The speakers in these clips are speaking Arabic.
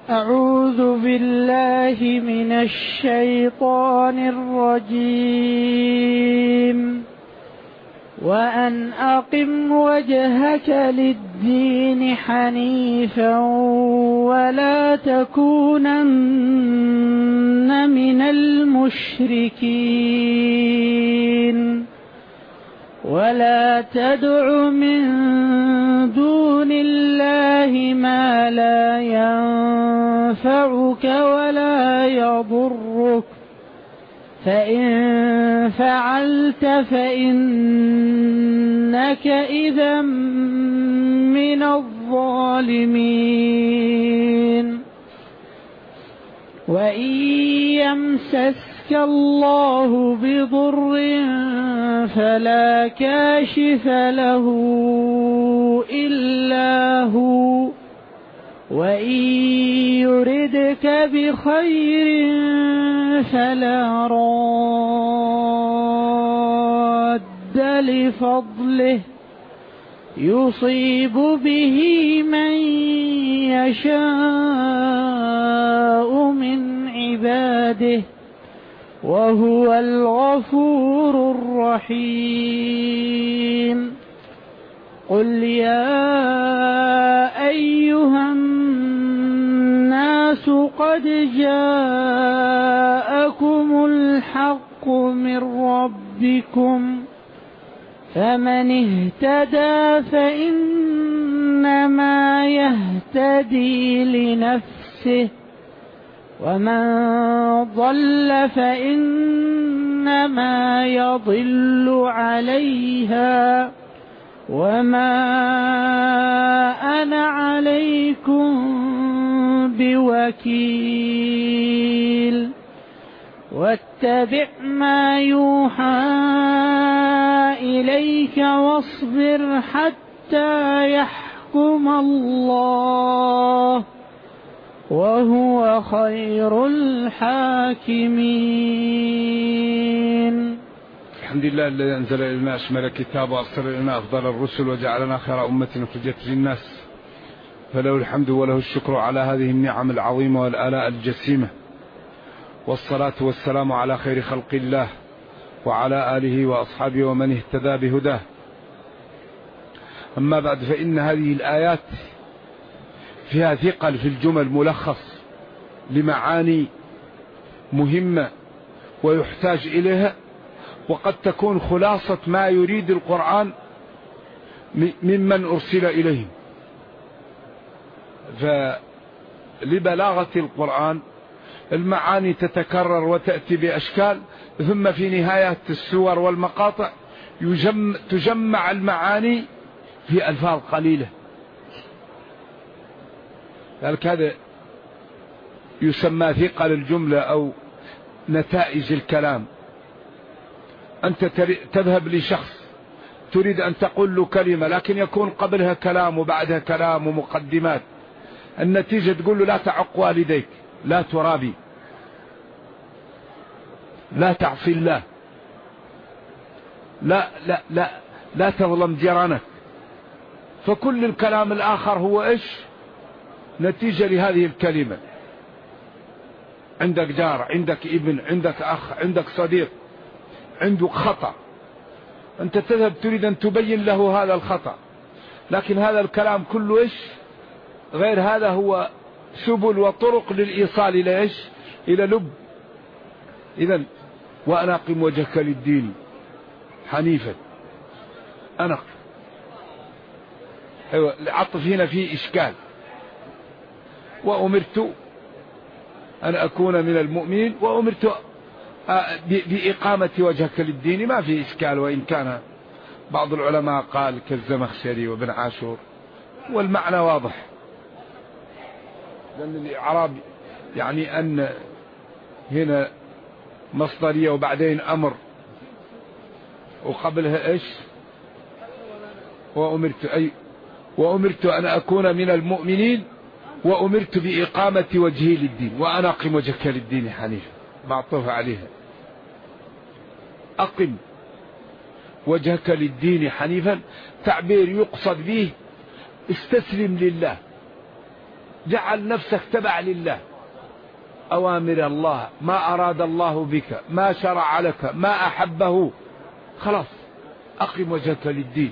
أعوذ بالله من الشيطان الرجيم. وأن أقم وجهك للدين حنيفا ولا تكونن من المشركين ولا تدع من دون الله ما لا ينفعك ولا يضرك فإن فعلت فإنك إذا من الظالمين. وإن يمسسك الله بضر فلا كاشف له إلا هو وإن يردك بخير فلا راد لفضله يصيب به من يشاء من عباده وهو الغفور الرحيم. قل يا أيها الناس قد جاءكم الحق من ربكم فمن اهتدى فإنما يهتدي لنفسه ومن ضل فإنما يضل عليها وما أنا عليكم بوكيل. واتبع ما يوحى إليك واصبر حتى يحكم الله وهو خير الحاكمين. الحمد لله الذي أنزل إلينا أشمل الكتاب وأرسل إلينا أفضل الرسل وجعلنا خير أمة أخرجت للناس، فله الحمد وله الشكر على هذه النعم العظيمة والآلاء الجسيمة، والصلاة والسلام على خير خلق الله وعلى آله وأصحابه ومن اهتدى بهداه. أما بعد، فإن هذه الآيات فيها ثقل في الجمل، ملخص لمعاني مهمة ويحتاج إليها، وقد تكون خلاصة ما يريد القرآن ممن أرسل إليهم. فلبلاغة القرآن المعاني تتكرر وتأتي بأشكال، ثم في نهاية السور والمقاطع تجمع المعاني في ألفاظ قليلة. ذلك هذا يسمى ثقل الجملة أو نتائج الكلام. أنت تذهب لشخص تريد أن تقول له كلمة، لكن يكون قبلها كلام وبعدها كلام ومقدمات. النتيجة تقول له لا تعق والديك، لا ترابي، لا تعصي الله، لا لا لا لا تظلم جيرانك. فكل الكلام الآخر هو إيش؟ نتيجة لهذه الكلمة. عندك جار، عندك ابن، عندك أخ، عندك صديق عنده خطأ، أنت تذهب تريد أن تبين له هذا الخطأ، لكن هذا الكلام كله إيش؟ غير هذا هو سبل وطرق للإيصال إلى إيش؟ إلى لب. إذن وأن أقم وجهك للدين حنيفا. أنا أيوة، العطف هنا فيه إشكال. وأمرت أن أكون من المؤمنين وأمرت بإقامة وجهك للدين، ما في إشكال، وإن كان بعض العلماء قال كالزمخشري وابن عاشور، والمعنى واضح، لأن الإعراب يعني أن هنا مصدرية وبعدين أمر وقبلها إيش؟ وأمرت أن أكون من المؤمنين وأمرت بإقامة وجهي للدين وأنا أقم وجهك للدين حنيفا، معطوف عليها. أقم وجهك للدين حنيفا تعبير يقصد به استسلم لله، جعل نفسك تبع لله، أوامر الله، ما أراد الله بك، ما شرع لك، ما أحبه، خلاص أقم وجهك للدين.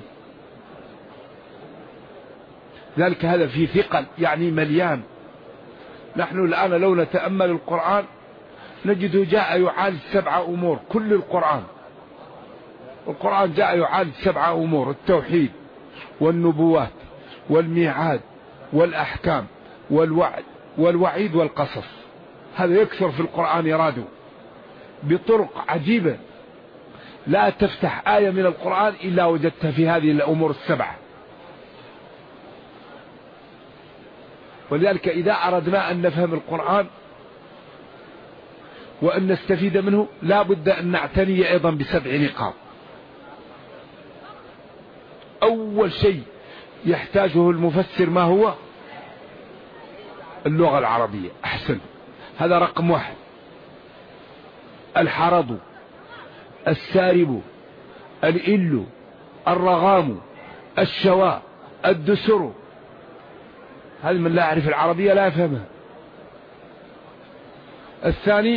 ذلك هذا فيه ثقل، يعني مليان. نحن الآن لو نتأمل القرآن نجده جاء يعالج 7 أمور. كل القرآن جاء يعالج 7 أمور: التوحيد والنبوات والميعاد والأحكام والوعيد والقصص. هذا يكثر في القرآن يراده بطرق عجيبة. لا تفتح آية من القرآن إلا وجدتها في هذه الأمور ال7. ولذلك إذا أردنا أن نفهم القرآن وأن نستفيد منه لا بد أن نعتني أيضا ب7 نقاط. أول شيء يحتاجه المفسر ما هو؟ اللغة العربية. أحسن، هذا رقم 1. الحرض، السارب، الإل، الرغام، الشواء، الدسر. هذا من لا يعرف العربية لا يفهمها. الثاني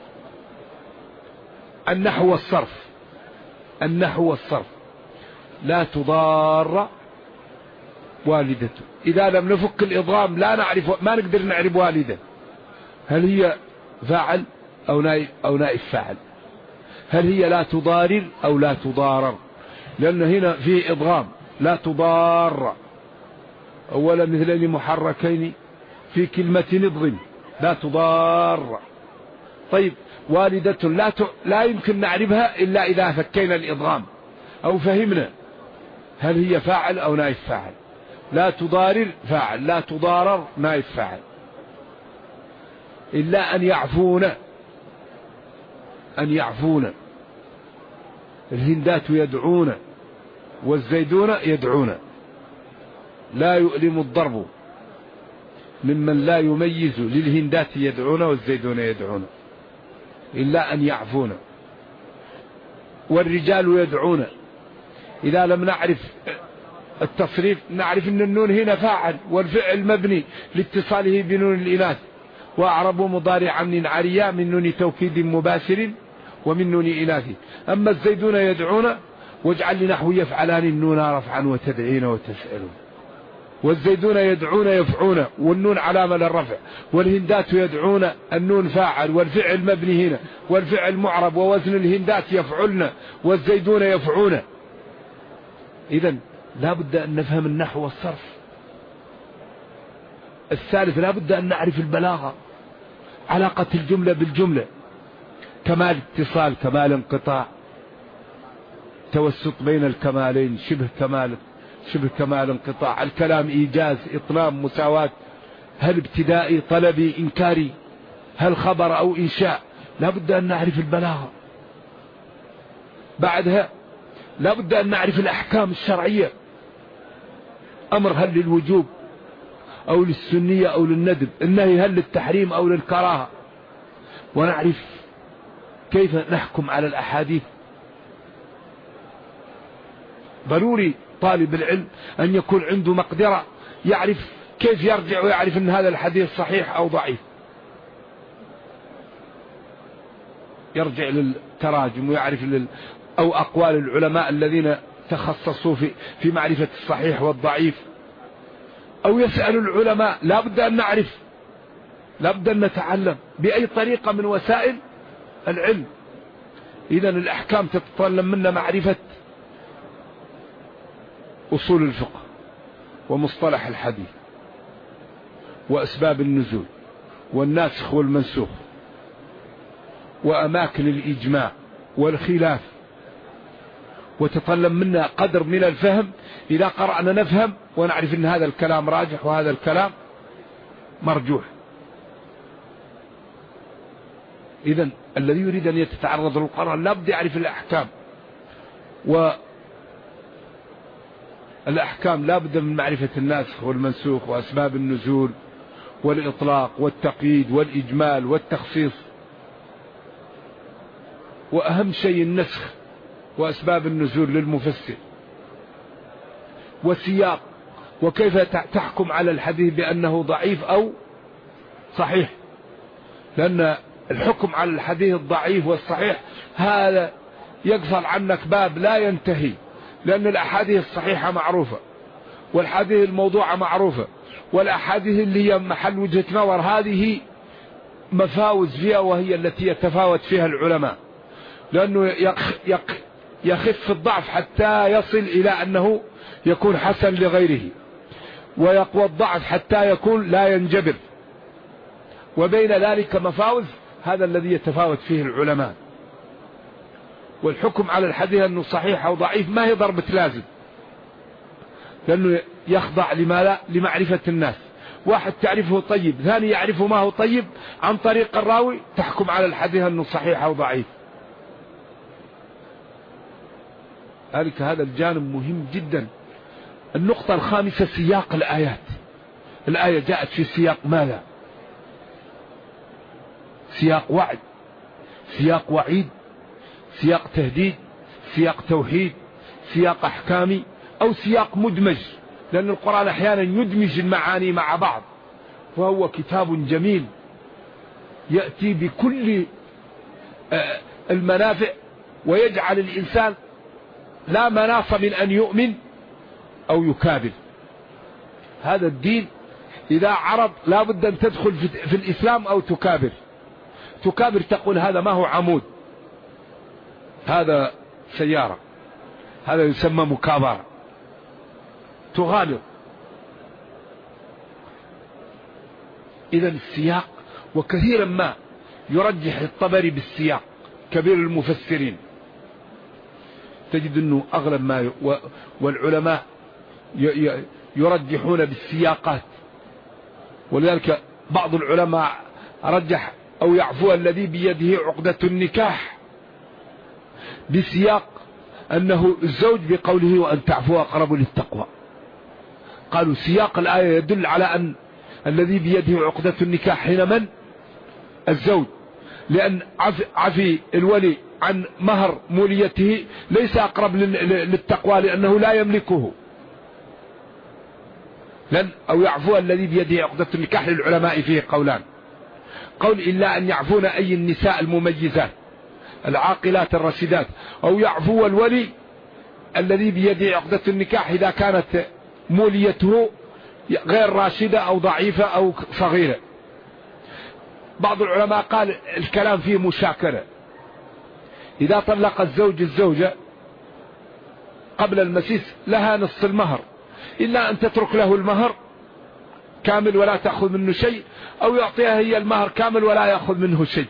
النحو والصرف. النحو والصرف: لا تضار والدته. إذا لم نفك الإضغام لا نعرف، ما نقدر نعرف والدة، هل هي فاعل أو نائب فاعل، هل هي لا تضارر أو لا تضارر، لأن هنا فيه إضغام. لا تضار أولا مثلين محركين في كلمة نضغم، لا تضار. طيب والدة لا يمكن نعرفها إلا إذا فكينا الإضغام أو فهمنا هل هي فاعل أو نائب فاعل. لا تضارر فاعل، لا تضارر نائب فاعل. إلا أن يعفون. الهندات يدعون والزيدون يدعون. لا يؤلم الضرب ممن لا يميز، للهندات يدعون والزيدون يدعون. إلا أن يعفون. والرجال يدعون. إذا لم نعرف التصريف نعرف أن النون هنا فاعل والفعل مبني لاتصاله بنون الإناث. وأعرب مضارعا من عريا من نون توكيد مباشر ومن نون إناث. أما الزيدون يدعون واجعل لنحو يفعلان النون رفعا وتدعين وتسألون. والزيدون يدعون يفعون والنون علامة للرفع. والهندات يدعون النون فاعل والفعل مبني هنا والفعل معرب ووزن الهندات يفعلن والزيدون يفعون. إذن لا بد أن نفهم النحو والصرف. الثالث لا بد أن نعرف البلاغة، علاقة الجملة بالجملة، كمال اتصال، كمال انقطاع، توسط بين الكمالين، شبه كمال انقطاع، الكلام إيجاز، إطناب، مساواة، هل ابتدائي، طلبي، إنكاري، هل خبر أو إنشاء. لا بد أن نعرف البلاغة. بعدها لا بد أن نعرف الأحكام الشرعية، أمر هل للوجوب أو للسنية أو للندب، النهي هل للتحريم أو للكراهة، ونعرف كيف نحكم على الأحاديث. ضروري طالب العلم أن يكون عنده مقدرة يعرف كيف يرجع ويعرف أن هذا الحديث صحيح أو ضعيف. يرجع للتراجم ويعرف أو أقوال العلماء الذين تخصصوا في معرفة الصحيح والضعيف، أو يسأل العلماء. لا بد أن نعرف، لا بد أن نتعلم بأي طريقة من وسائل العلم. إذن الأحكام تتطلب منا معرفة أصول الفقه ومصطلح الحديث وأسباب النزول والناسخ والمنسوخ وأماكن الإجماع والخلاف. وتطلب منا قدر من الفهم، إذا قرأنا نفهم ونعرف أن هذا الكلام راجح وهذا الكلام مرجوح. إذن الذي يريد أن يتعرض للقرآن لا بد يعرف الأحكام، والأحكام لا بد من معرفة الناسخ والمنسوخ وأسباب النزول والإطلاق والتقييد والإجمال والتخصيص. وأهم شيء النسخ وأسباب النزول للمفسر، وسياق وكيف تحكم على الحديث بأنه ضعيف أو صحيح؟ لأن الحكم على الحديث الضعيف والصحيح هذا يقفل عنك باب لا ينتهي، لأن الأحاديث الصحيحة معروفة، والحديث الموضوعة معروفة، والأحاديث اللي هي محل وجهة نظر هذه مفاوز فيها، وهي التي يتفاوت فيها العلماء، لأنه يخف الضعف حتى يصل إلى أنه يكون حسن لغيره، ويقوى الضعف حتى يكون لا ينجبر، وبين ذلك مفاوز، هذا الذي يتفاوت فيه العلماء. والحكم على الحديث أنه صحيح أو ضعيف ما هي ضربة لازم، لأنه يخضع لمعرفة الناس. واحد تعرفه طيب، ثاني يعرف ما هو طيب عن طريق الراوي، تحكم على الحديث أنه صحيح أو ضعيف. ذلك هذا الجانب مهم جدا. النقطة الخامسة سياق الآيات. الآية جاءت في سياق ماذا؟ سياق وعد، سياق وعيد، سياق تهديد، سياق توحيد، سياق أحكامي، أو سياق مدمج، لأن القرآن أحيانا يدمج المعاني مع بعض، وهو كتاب جميل يأتي بكل المنافع، ويجعل الإنسان لا مناص من أن يؤمن أو يكابر. هذا الدين إذا عرض لا بد أن تدخل في الإسلام أو تكابر. تكابر تقول هذا ما هو عمود، هذا سيارة، هذا يسمى مكابرة، تغالط. إذا السياق، وكثيرا ما يرجح الطبري بالسياق كبير المفسرين، تجد أنه أغلب ما والعلماء يرجحون بالسياقات. ولذلك بعض العلماء رجح أو يعفو الذي بيده عقدة النكاح بسياق أنه الزوج بقوله وأن تعفو أقرب للتقوى. قالوا سياق الآية يدل على أن الذي بيده عقدة النكاح حين من؟ الزوج، لأن عفي الولي عن مهر موليته ليس أقرب للتقوى لأنه لا يملكه. أو يعفو الذي بيده عقدة النكاح للعلماء فيه قولان. قول إلا أن يعفون أي النساء المميزات العاقلات الرشيدات، أو يعفو الولي الذي بيده عقدة النكاح إذا كانت موليته غير راشدة أو ضعيفة أو صغيرة. بعض العلماء قال الكلام فيه مشاكلة. إذا طلق الزوج الزوجة قبل المسيس لها نصف المهر، إلا أن تترك له المهر كامل ولا تأخذ منه شيء، أو يعطيها هي المهر كامل ولا يأخذ منه شيء.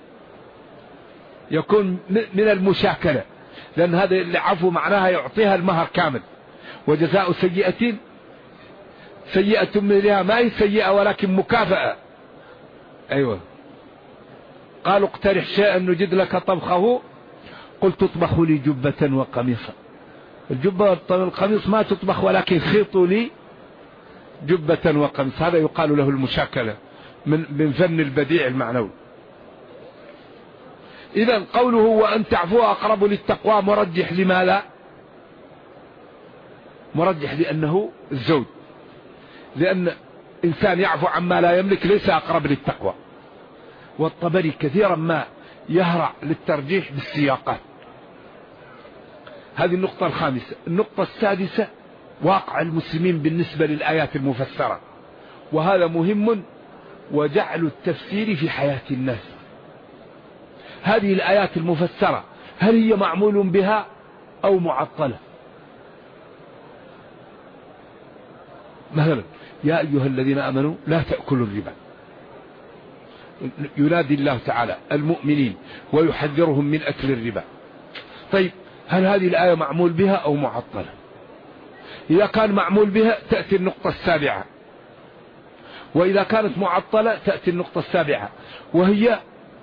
يكون من المشاكلة، لأن هذا اللي عفو معناها يعطيها المهر كامل، وجزاء سيئة سيئة مثلها، ما هي سيئة ولكن مكافأة. أيوة. قالوا اقترح شيئا نجد لك طبخه، قلت تطبخ لي جبة وقميصا. الجبة والقميص ما تطبخ، ولكن خيطوا لي جبة وقميص. هذا يقال له المشاكلة من فن البديع المعنوي. إذا قوله وأن تعفو أقرب للتقوى مرجح لماذا؟ مرجح لأنه الزوج، لأن إنسان يعفو عما لا يملك ليس أقرب للتقوى. والطبري كثيرا ما يهرع للترجيح بالسياقات. هذه النقطة الخامسة. النقطة السادسة واقع المسلمين بالنسبة للآيات المفسرة، وهذا مهم، وجعل التفسير في حياة الناس. هذه الآيات المفسرة هل هي معمول بها أو معطلة؟ مثلا يا أيها الذين آمنوا لا تأكلوا الربا، ينادي الله تعالى المؤمنين ويحذرهم من أكل الربا. طيب هل هذه الآية معمول بها أو معطلة؟ إذا كان معمول بها تأتي النقطة السابعة، وإذا كانت معطلة تأتي النقطة السابعة، وهي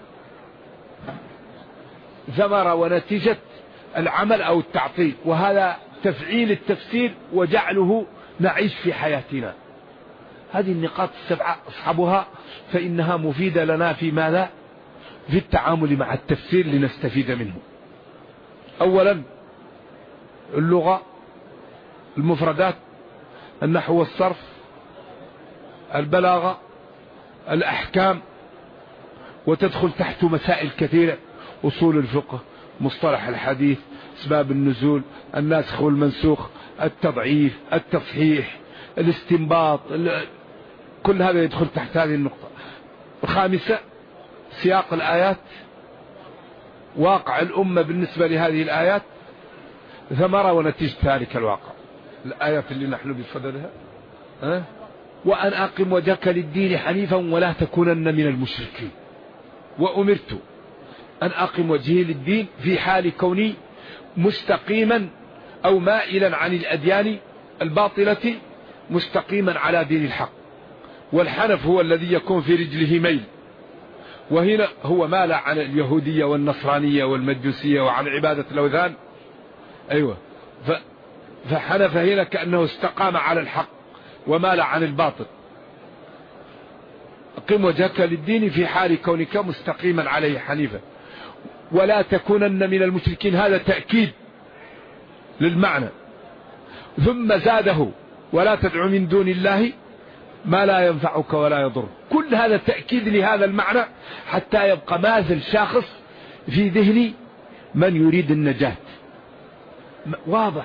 ثمرة ونتيجة العمل أو التعطيل، وهذا تفعيل التفسير وجعله نعيش في حياتنا. هذه النقاط السبعة أصحابها فإنها مفيدة لنا في ماذا؟ في التعامل مع التفسير لنستفيد منه. أولا اللغة، المفردات، النحو والصرف، البلاغة، الأحكام، وتدخل تحت مسائل كثيرة: أصول الفقه، مصطلح الحديث، أسباب النزول، الناسخ والمنسوخ، التضعيف، التصحيح، الاستنباط، كل هذا يدخل تحت هذه النقطة. الخامسة سياق الآيات، واقع الأمة بالنسبة لهذه الآيات، ثمرة ونتيجة ذلك الواقع. الآيات اللي نحن بصددها: وأن أقم وجهك للدين حنيفا ولا تكونن من المشركين. وأمرت أن أقم وجهي للدين في حال كوني مستقيما أو مائلا عن الأديان الباطلة مستقيما على دين الحق. والحنف هو الذي يكون في رجله ميل، وهنا هو مال عن اليهودية والنصرانية والمجوسية وعن عبادة الأوثان. أيوة، فحنف هنا كأنه استقام على الحق ومال عن الباطل. أقم وجهك للدين في حال كونك مستقيما عليه حنيفا ولا تكونن من المشركين. هذا تأكيد للمعنى. ثم زاده: ولا تدع من دون الله ما لا ينفعك ولا يضر. كل هذا تأكيد لهذا المعنى حتى يبقى ماثل شاخص في ذهن من يريد النجاة. واضح.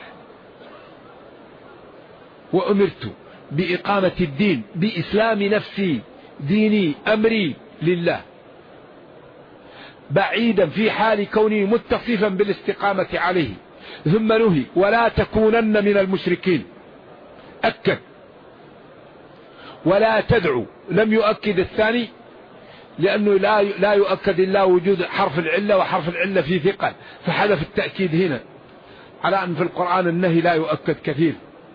وأمرت بإقامة الدين بإسلام نفسي، ديني، أمري لله، بعيدا في حال كوني متصفا بالاستقامة عليه. ثم نهي: ولا تكونن من المشركين. أكد. ولا تدعو لم يؤكد الثاني لأنه لا يؤكد إلا وجود حرف العلة، وحرف العلة فيه ثقل، فحذف التأكيد هنا، على أن في القرآن النهي لا يؤكد كثير.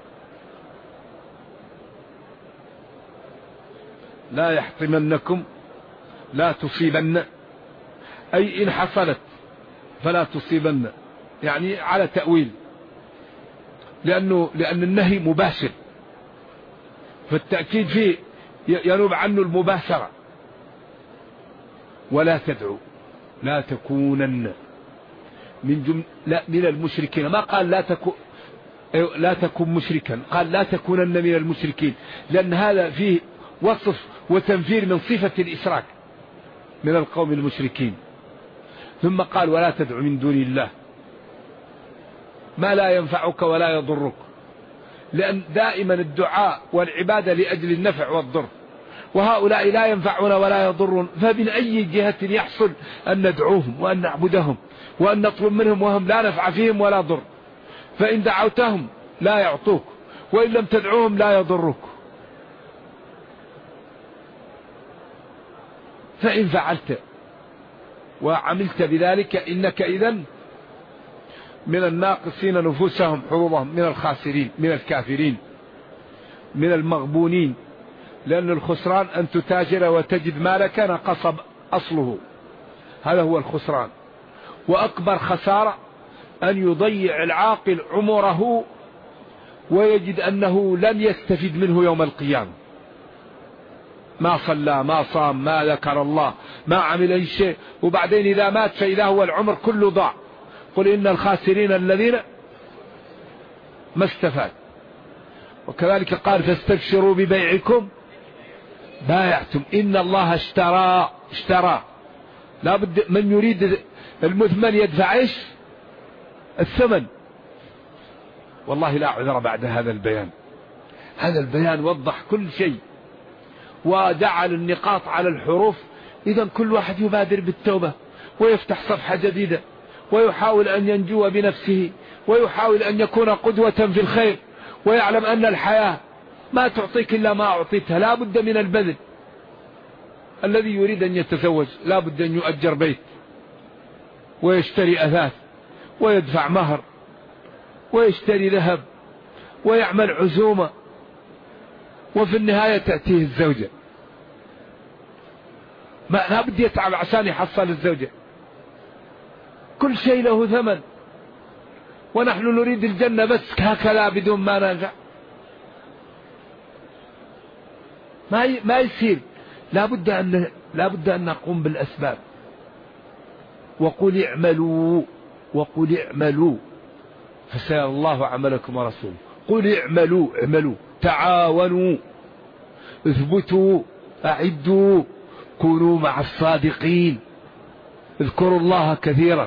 لا يحطمنكم، لا تصيبن، أي إن حصلت فلا تصيبن، يعني على تأويل، لأن النهي مباشر، فالتأكيد فيه ينوب عنه المباشرة. ولا تدعو، لا تكونن من المشركين. ما قال لا تكن مشركا، قال لا تكونن من المشركين، لأن هذا فيه وصف وتنفير من صفة الإشراك من القوم المشركين. ثم قال: ولا تدعو من دون الله ما لا ينفعك ولا يضرك، لأن دائما الدعاء والعبادة لأجل النفع والضر، وهؤلاء لا ينفعون ولا يضرون، فمن أي جهة يحصل أن ندعوهم وأن نعبدهم وأن نطلب منهم وهم لا نفع فيهم ولا ضر؟ فإن دعوتهم لا يعطوك، وإن لم تدعوهم لا يضرك. فإن فعلت وعملت بذلك إنك إذن من الناقصين نفوسهم حظوظهم، من الخاسرين، من الكافرين، من المغبونين. لأن الخسران أن تتاجر وتجد مالك نقص أصله، هذا هو الخسران. وأكبر خسارة أن يضيع العاقل عمره ويجد أنه لن يستفيد منه يوم القيامة. ما صلى، ما صام، ما ذكر الله، ما عمل أي شيء، وبعدين إذا مات فإذا هو العمر كله ضاع. قل إن الخاسرين الذين ما استفاد. وكذلك قال: فاستبشروا ببيعكم بايعتم. إن الله اشترى. لا بد من يريد المثمن يدفع ايش؟ الثمن. والله لا عذر بعد هذا البيان. هذا البيان وضح كل شيء وجعل النقاط على الحروف. إذا كل واحد يبادر بالتوبة ويفتح صفحة جديدة ويحاول أن ينجو بنفسه ويحاول أن يكون قدوة في الخير، ويعلم أن الحياة ما تعطيك إلا ما أعطيتها. لا بد من البذل. الذي يريد أن يتزوج لا بد أن يؤجر بيت ويشتري أثاث ويدفع مهر ويشتري ذهب ويعمل عزومة، وفي النهاية تأتيه الزوجة. ما لا بد يتعب عشان يحصل الزوجة. كل شيء له ثمن، ونحن نريد الجنة بس هكذا بدون ما نرجع. ما يصير. لا بد أن نقوم بالأسباب. وقل اعملوا فسيرى الله عملكم ورسوله. قل اعملوا تعاونوا اثبتوا أعدوا كونوا مع الصادقين اذكروا الله كثيرا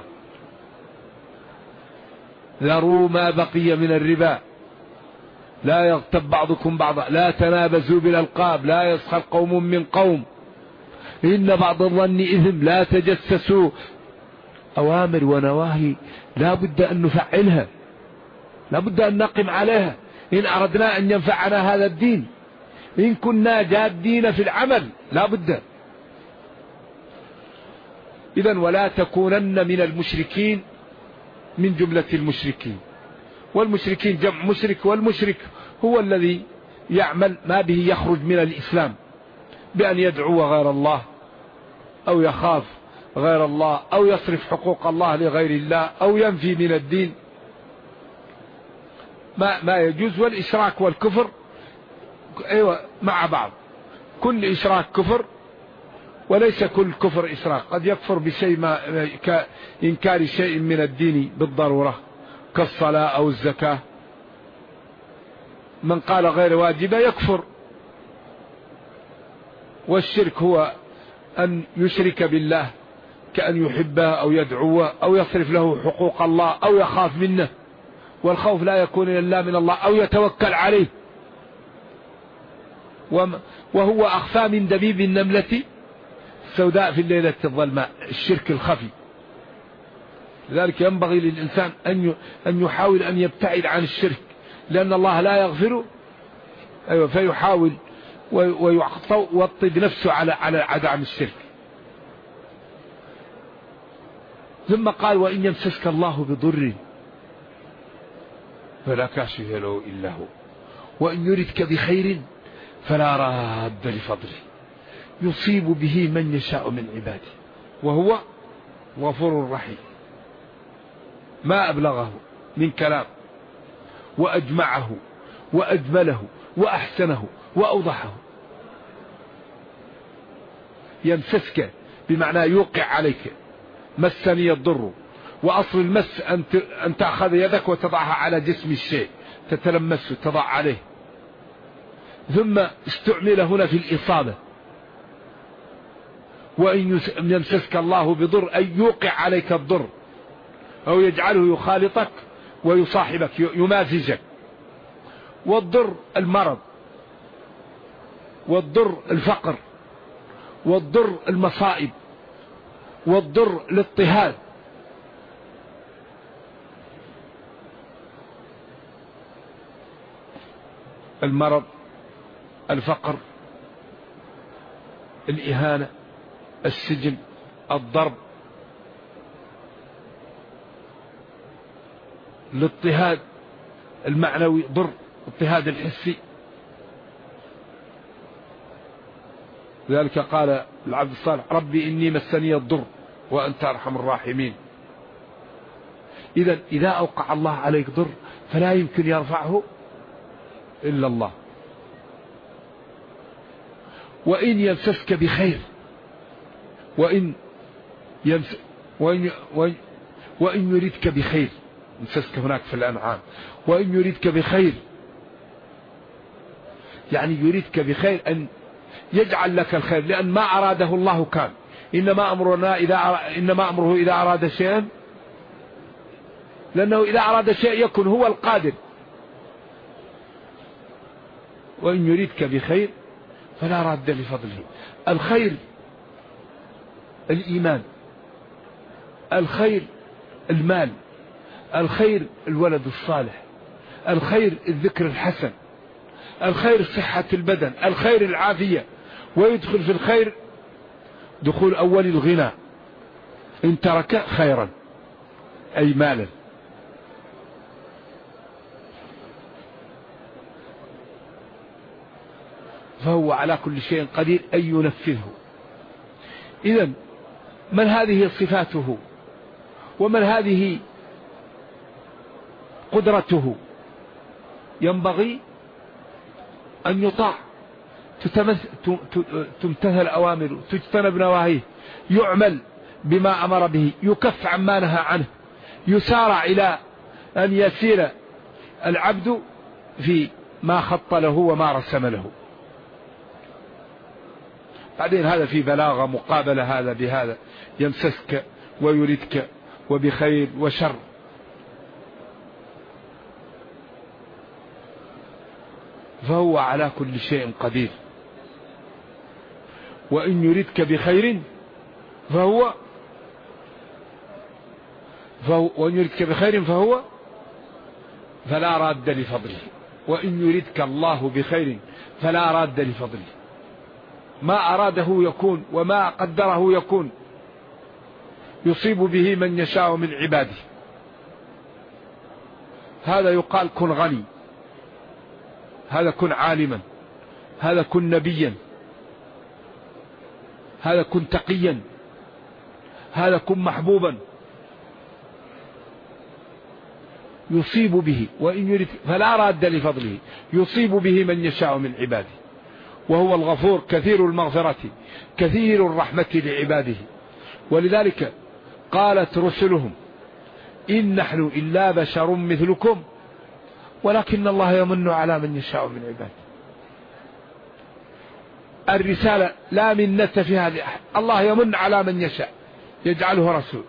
ذروا ما بقي من الربا لا يغتب بعضكم بعضا لا تنابزوا بالألقاب لا يسخر قوم من قوم إن بعض الظن إثم لا تجسسوا. أوامر ونواهي لا بد أن نفعلها، لا بد أن نقم عليها إن أردنا أن ينفعنا هذا الدين، إن كنا جادين في العمل لا بد. إذن ولا تكونن من المشركين من جملة المشركين. والمشركين جمع مشرك، والمشرك هو الذي يعمل ما به يخرج من الإسلام بأن يدعو غير الله أو يخاف غير الله أو يصرف حقوق الله لغير الله أو ينفي من الدين ما يجوز. والإشراك والكفر أيوة مع بعض، كل إشراك كفر وليس كل كفر إشراك، قد يكفر بشيء كإنكار شيء من الدين بالضرورة كالصلاة أو الزكاة. من قال غير واجبة يكفر. والشرك هو أن يشرك بالله كأن يحبه أو يدعوه أو يصرف له حقوق الله أو يخاف منه، والخوف لا يكون إلا من الله، أو يتوكل عليه، وهو أخفى من دبيب النملة السوداء في الليلة الظلماء، الشرك الخفي. لذلك ينبغي للإنسان أن يحاول أن يبتعد عن الشرك، لأن الله لا يغفر. أيوة فيحاول ويوطد نفسه على عدم الشرك. ثم قال وإن يمسسك الله بضر فلا كاشف له إلا هو وإن يردك بخير فلا راد لفضله يصيب به من يشاء من عباده وهو غفور رحيم. ما أبلغه من كلام وأجمعه وأجمله وأحسنه وأوضحه. يمسسك بمعنى يوقع عليك، مسني الضر، وأصل المس أن تأخذ يدك وتضعها على جسم الشيء تتلمسه تضع عليه، ثم استعمل هنا في الإصابة. وإن يمسسك الله بضر أي يوقع عليك الضر أو يجعله يخالطك ويصاحبك يمازجك. والضر المرض، والضر الفقر، والضر المصائب، والضر الاضطهاد. المرض، الفقر، الإهانة، السجن، الضرب، الاضطهاد المعنوي، ضر الاضطهاد الحسي. ذلك قال العبد الصالح ربي إني مسني الضر وأنت أرحم الراحمين. إذا أوقع الله عليك ضر فلا يمكن يرفعه إلا الله. وإن يمسسك بخير، وإن يريدك بخير، يمسسك هناك في الأنعام، وإن يريدك بخير يعني يريدك بخير أن يجعل لك الخير، لأن ما أراده الله كان، إنما أمره إذا أراد شيئا، لأنه إذا أراد شيء يكون هو القادر. وإن يريدك بخير فلا راد لفضله. الخير الإيمان، الخير المال، الخير الولد الصالح، الخير الذكر الحسن، الخير صحة البدن، الخير العافية. ويدخل في الخير دخول أول الغنى إن ترك خيرا أي مالا. فهو على كل شيء قدير أن ينفذه. إذن من هذه صفاته ومن هذه قدرته؟ ينبغي أن يطاع، تمتثل أوامره، تجتنب نواهيه، يعمل بما أمر به، يكف عما نهى عنه، يسارع إلى أن يسير العبد في ما خط له وما رسم له. بعدين هذا في بلاغة مقابلة هذا بهذا، يمسسك ويردك وبخير وشر. فهو على كل شيء قدير. وإن يردك بخير وإن يردك بخير فلا راد لفضله، وإن يردك الله بخير فلا راد لفضله. ما أراده يكون وما قدره يكون، يصيب به من يشاء من عباده. هذا يقال كن غني، هذا كن عالما، هذا كن نبيا، هذا كن تقيا، هذا كن محبوبا. يصيب به، وإن يرد فلا راد لفضله، يصيب به من يشاء من عباده. وهو الغفور كثير المغفرة كثير الرحمة لعباده. ولذلك قالت رسلهم إن نحن إلا بشر مثلكم ولكن الله يمن على من يشاء من عباده. الرسالة لا منة فيها لأحد، الله يمن على من يشاء يجعله رسول.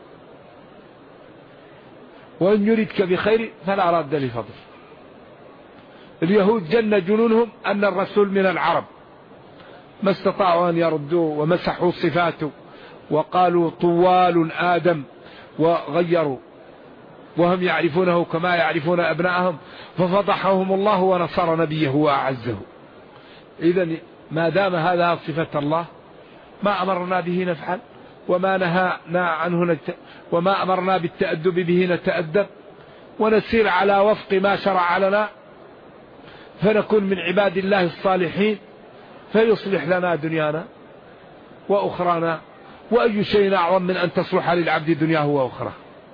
وإن يردك بخير فلا راد لفضله. اليهود جن جنونهم أن الرسول من العرب، ما استطاعوا أن يردوه ومسحوا صفاته وقالوا طوال آدم وغيروا، وهم يعرفونه كما يعرفون أبنائهم، ففضحهم الله ونصر نبيه وأعزه. إذن ما دام هذا صفة الله ما أمرنا به نفعل، وما نهانا عنه وما أمرنا بالتأدب به نتأدب، ونسير على وفق ما شرع لنا، فنكون من عباد الله الصالحين، فيصلح لنا دنيانا وأخرانا. وأي شيء أعظم من أن تصلح للعبد دنياه وأخرى.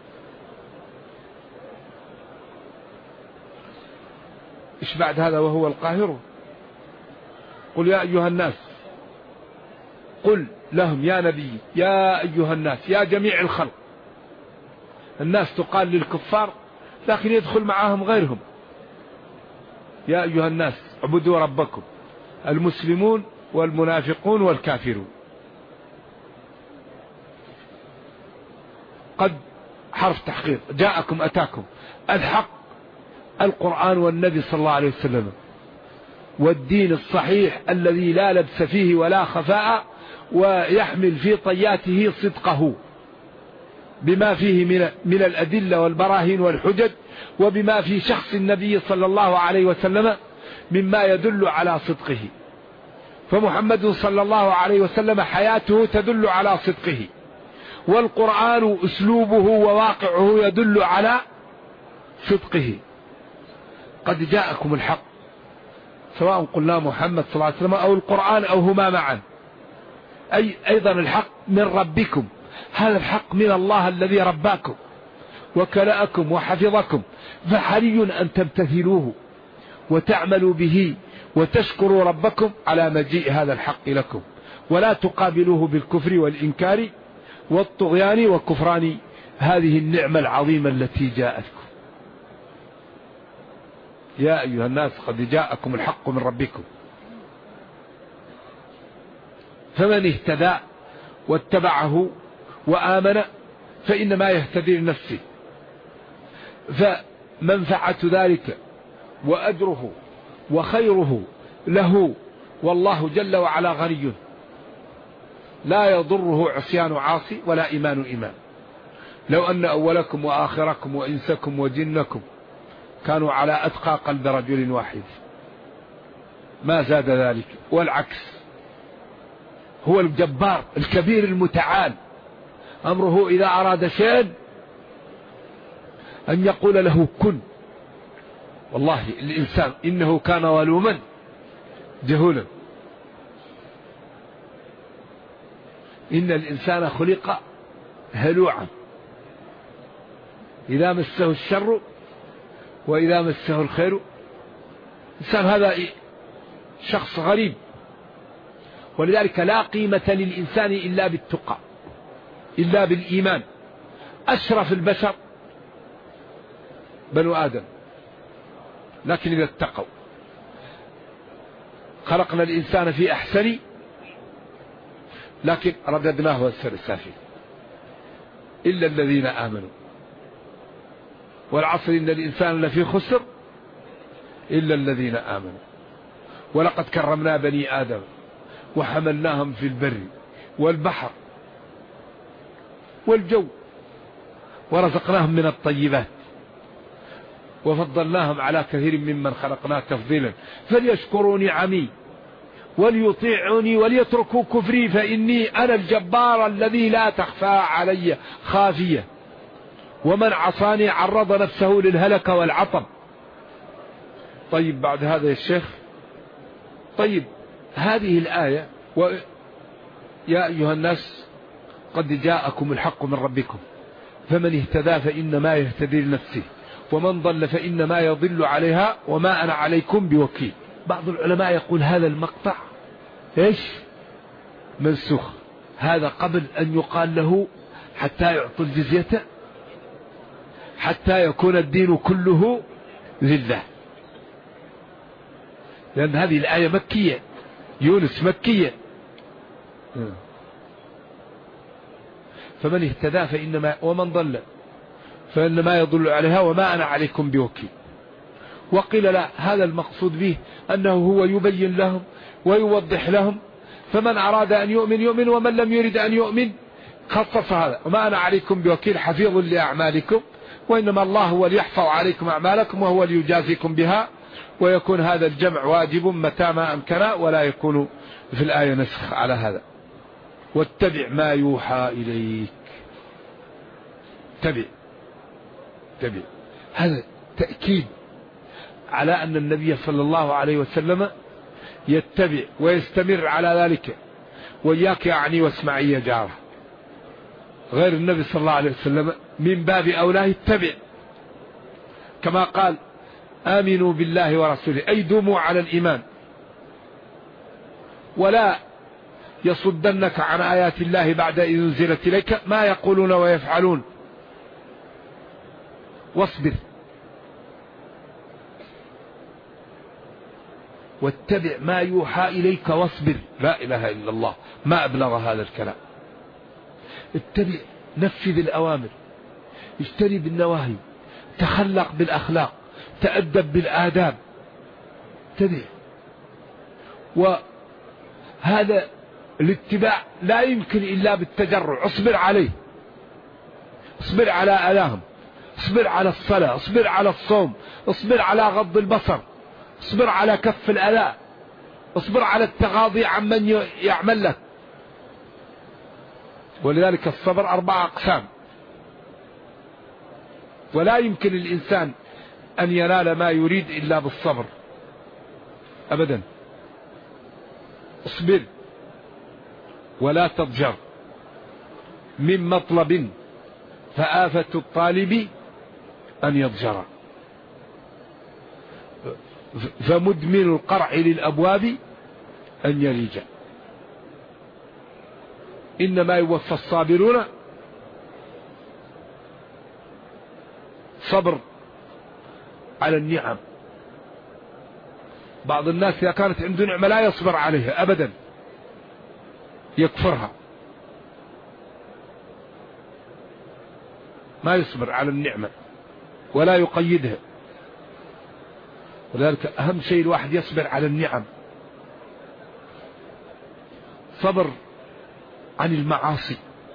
إيش بعد هذا؟ وهو القاهر. قل يا أيها الناس، قل لهم يا نبي يا أيها الناس، يا جميع الخلق. الناس تقال للكفار لكن يدخل معهم غيرهم. يا أيها الناس اعبدوا ربكم، المسلمون والمنافقون والكافرون. قد حرف تحقيق، جاءكم أتاكم الحق، القرآن والنبي صلى الله عليه وسلم، والدين الصحيح الذي لا لبس فيه ولا خفاء، ويحمل في طياته صدقه بما فيه من الأدلة والبراهين والحجج، وبما في شخص النبي صلى الله عليه وسلم مما يدل على صدقه. فمحمد صلى الله عليه وسلم حياته تدل على صدقه، والقرآن أسلوبه وواقعه يدل على صدقه. قد جاءكم الحق، سواء قلنا محمد صلى الله عليه وسلم أو القرآن أو هما معا. أيضا الحق من ربكم، هذا الحق من الله الذي رباكم وكلأكم وحفظكم، فحري أن تمتثلوه وتعملوا به وتشكروا ربكم على مجيء هذا الحق لكم، ولا تقابلوه بالكفر والإنكار والطغيان وكفران هذه النعمة العظيمة التي جاءتكم. يا أيها الناس قد جاءكم الحق من ربكم، فمن اهتدى واتبعه وآمن فإنما يهتدي لنفسه، فمنفعة ذلك وأجره وخيره له، والله جل وعلا غني لا يضره عصيان عاصي ولا إيمان إيمان. لو أن أولكم وآخركم وإنسكم وجنكم كانوا على أتقى قلب رجل واحد ما زاد ذلك، والعكس. هو الجبار الكبير المتعال، أمره إذا أراد شيئا أن يقول له كن. والله الإنسان إنه كان ظلوما جهولا، إن الإنسان خلق هلوعا إذا مسه الشر وإذا مسه الخير. الإنسان هذا شخص غريب، ولذلك لا قيمة للإنسان إلا بالتقى، إلا بالإيمان. أشرف البشر بنو آدم، لكن إذا اتقوا. خلقنا الإنسان في أحسن، لكن رددناه أسفل السافلين إلا الذين آمنوا. والعصر إن الإنسان لفي خسر إلا الذين آمنوا. ولقد كرمنا بني آدم وحملناهم في البر والبحر والجو ورزقناهم من الطيبات وفضلناهم على كثير ممن خلقنا تفضيلا فليشكروا نعمي وليطيعوني وليتركوا كفري فإني أنا الجبار الذي لا تخفى علي خافية ومن عصاني عرض نفسه للهلك والعطب. طيب بعد هذا يا شيخ، طيب هذه الآية يا أيها الناس قد جاءكم الحق من ربكم فمن اهتدى فإنما يهتدي لنفسه ومن ضل فإنما يضل عليها وما أنا عليكم بوكيل. بعض العلماء يقول هذا المقطع إيش منسوخ، هذا قبل أن يقال له حتى يعطي الجزية حتى يكون الدين كله لله، لأن هذه الآية مكية، يونس مكية. فمن اهتدى فإنما ومن ضل فإنما يضل عليها وما أنا عليكم بوكيل. وقيل لا، هذا المقصود به أنه هو يبين لهم ويوضح لهم، فمن أراد أن يؤمن يؤمن ومن لم يرد أن يؤمن خصص هذا وما أنا عليكم بوكيل حفيظ لأعمالكم وإنما الله هو ليحفظ عليكم أعمالكم وهو ليجازيكم بها. ويكون هذا الجمع واجب متى ما أمكن ولا يكون في الآية نسخ على هذا. واتبع ما يوحى إليك، تبع هذا تأكيد على أن النبي صلى الله عليه وسلم يتبع ويستمر على ذلك. وإياك يعني واسمعي يا جاره، غير النبي صلى الله عليه وسلم من باب أولاه يتبع، كما قال آمنوا بالله ورسوله أي دوموا على الإيمان ولا يصدنك عن آيات الله بعد إذ أنزلت إليك ما يقولون ويفعلون واصبر. واتبع ما يوحى إليك واصبر، لا إله إلا الله، ما أبلغ هذا الكلام. اتبع، نفذ الأوامر، اجتنب النواهي، تخلق بالأخلاق، تأدب بالآداب، اتبع. وهذا الاتباع لا يمكن إلا بالتجرع، اصبر عليه، اصبر على أذاهم، اصبر على الصلاة، اصبر على الصوم، اصبر على غض البصر، اصبر على كف الأذى، اصبر على التغاضي عمن يعمل لك. ولذلك الصبر 4 أقسام، ولا يمكن الإنسان أن ينال ما يريد إلا بالصبر أبدا. اصبر ولا تضجر من مطلب فآفة الطالب أن يضجر، فمدمن القرع للأبواب أن يليج. إنما يوفى الصابرون صبر على النعم. بعض الناس إذا كانت عنده نعمة لا يصبر عليها أبدا، يكفرها، ما يصبر على النعمة ولا يقيدها. ولذلك أهم شيء الواحد يصبر على النعم، صبر عن المعاصي،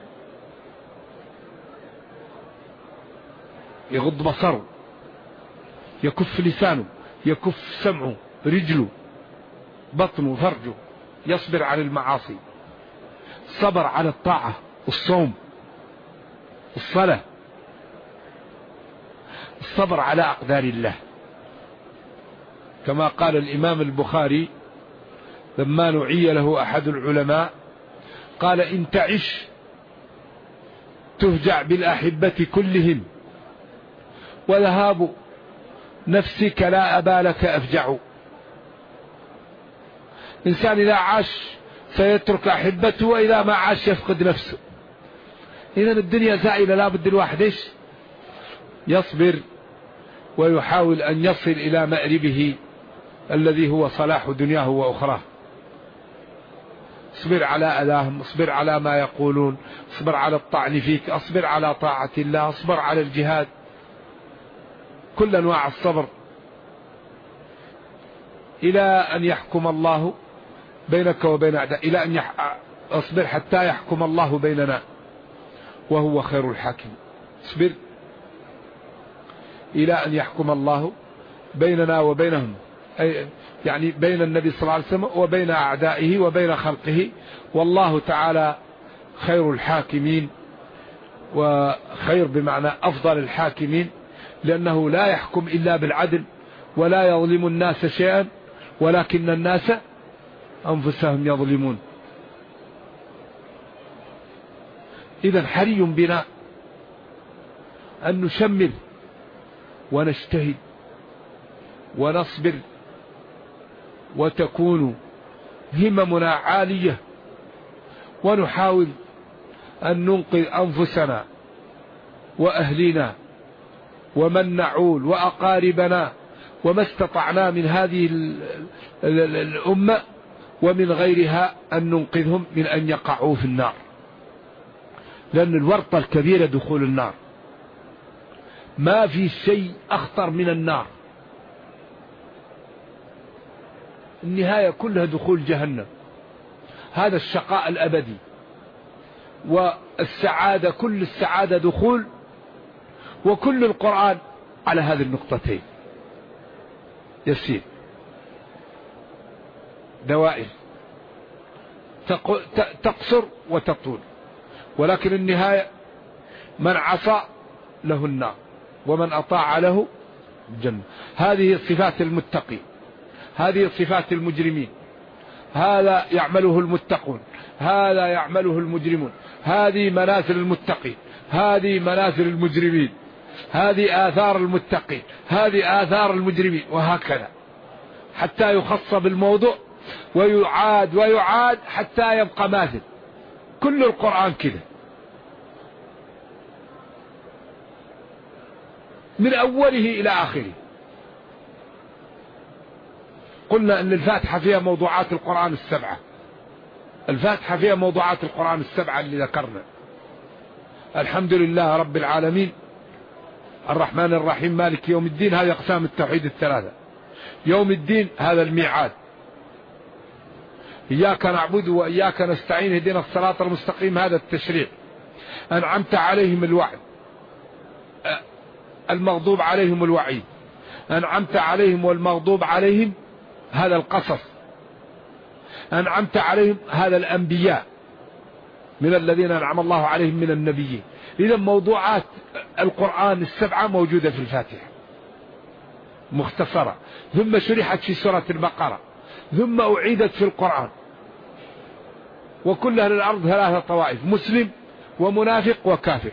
يغض بصره، يكف لسانه، يكف سمعه، رجله، بطنه، فرجه، يصبر عن المعاصي. صبر على الطاعة، الصوم، الصلاة، الصبر على أقدار الله. كما قال الإمام البخاري لما نعي له أحد العلماء قال إن تعش تهجع بالأحبة كلهم وذهاب نفسك لا أبا لك أفجع. إنسان إذا عاش سيترك أحبته وإذا ما عاش يفقد نفسه. إذن الدنيا زائلة، لا بد الواحد إيش يصبر ويحاول أن يصل إلى مأربه الذي هو صلاح دنياه وأخراه. اصبر على أذاهم، اصبر على ما يقولون، اصبر على الطعن فيك، اصبر على طاعة الله، اصبر على الجهاد، كل أنواع الصبر، إلى أن يحكم الله بينك وبين أعداء، إلى أن اصبر حتى يحكم الله بيننا وهو خير الحاكم. اصبر إلى أن يحكم الله بيننا وبينهم، يعني بين النبي صلى الله عليه وسلم وبين أعدائه وبين خلقه، والله تعالى خير الحاكمين، وخير بمعنى أفضل الحاكمين، لأنه لا يحكم إلا بالعدل ولا يظلم الناس شيئا ولكن الناس أنفسهم يظلمون. إذن حري بنا أن نشمل ونجتهد ونصبر، وتكون هممنا عالية، ونحاول أن ننقذ أنفسنا وأهلنا ومن نعول وأقاربنا وما استطعنا من هذه الأمة ومن غيرها، أن ننقذهم من أن يقعوا في النار، لأن الورطة الكبيرة دخول النار، ما في شيء أخطر من النار، النهاية كلها دخول جهنم، هذا الشقاء الأبدي، والسعادة كل السعادة دخول، وكل القرآن على هذه النقطتين يسير دوائر تقصر وتطول، ولكن النهاية من عصى له النار ومن أطاع له الجنة. هذه صفات المتقين، هذه صفات المجرمين، هذا يعمله المتقون، هذا يعمله المجرمون، هذه منازل المتقين، هذه منازل المجرمين، هذه آثار المتقين، هذه آثار المجرمين، وهكذا حتى يخص بالموضوع ويعاد ويعاد حتى يبقى ماثل. كل القرآن كده من أوله إلى آخره. قلنا أن الفاتحة فيها موضوعات القرآن السبعة، الفاتحة فيها موضوعات القرآن السبعة اللي ذكرنا: الحمد لله رب العالمين، الرحمن الرحيم، مالك يوم الدين، هذه أقسام التوحيد الثلاثة. يوم الدين هذا الميعاد، إياك نعبد وإياك نستعين، اهدنا الصراط المستقيم، هذا التشريع. أنعمت عليهم الوعد، المغضوب عليهم الوعيد. أنعمت عليهم والمغضوب عليهم، هذا القصص. أنعمت عليهم، هذا الأنبياء، من الذين أنعم الله عليهم من النبيين. إذا موضوعات القرآن السبعة موجودة في الفاتحة مختصرة، ثم شرحت في سورة البقرة، ثم أعيدت في القرآن. وكل أهل الأرض ثلاثة طوائف: مسلم ومنافق وكافر.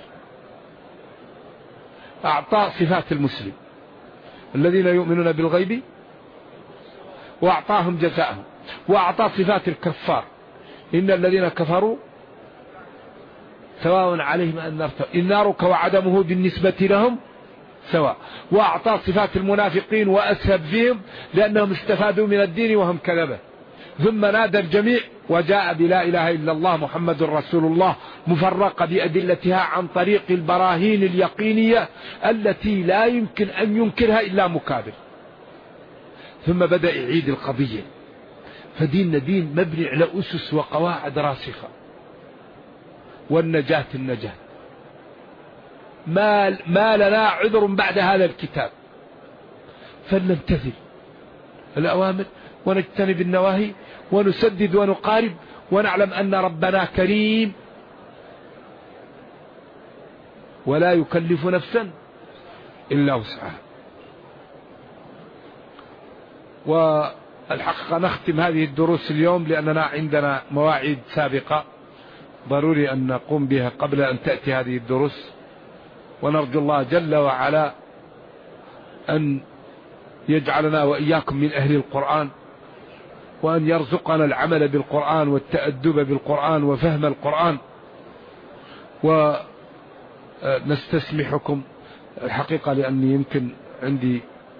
أعطى صفات المسلم الذين يؤمنون بالغيب وأعطاهم جزاءهم، وأعطى صفات الكفار: إن الذين كفروا سواء عليهم النار كوعدمه بالنسبة لهم سواء. وأعطى صفات المنافقين وأسهب فيهم لأنهم استفادوا من الدين وهم كذبة. ثم نادى الجميع وجاء بلا إله إلا الله محمد رسول الله، مفرقة بأدلتها عن طريق البراهين اليقينية التي لا يمكن أن ينكرها إلا مكابر. ثم بدأ يعيد القضية، فديننا دين مبني على أسس وقواعد راسخة، والنجاة النجاة، ما لنا عذر بعد هذا الكتاب، فلنمتثل الأوامر ونجتنب النواهي ونسدد ونقارب، ونعلم أن ربنا كريم ولا يكلف نفسا إلا وسعها. والحقيقة نختم هذه الدروس اليوم لأننا عندنا مواعيد سابقة ضروري أن نقوم بها قبل أن تأتي هذه الدروس، ونرجو الله جل وعلا أن يجعلنا وإياكم من أهل القرآن، وأن يرزقنا العمل بالقرآن والتأدب بالقرآن وفهم القرآن. ونستسمحكم الحقيقة لأني يمكن عندي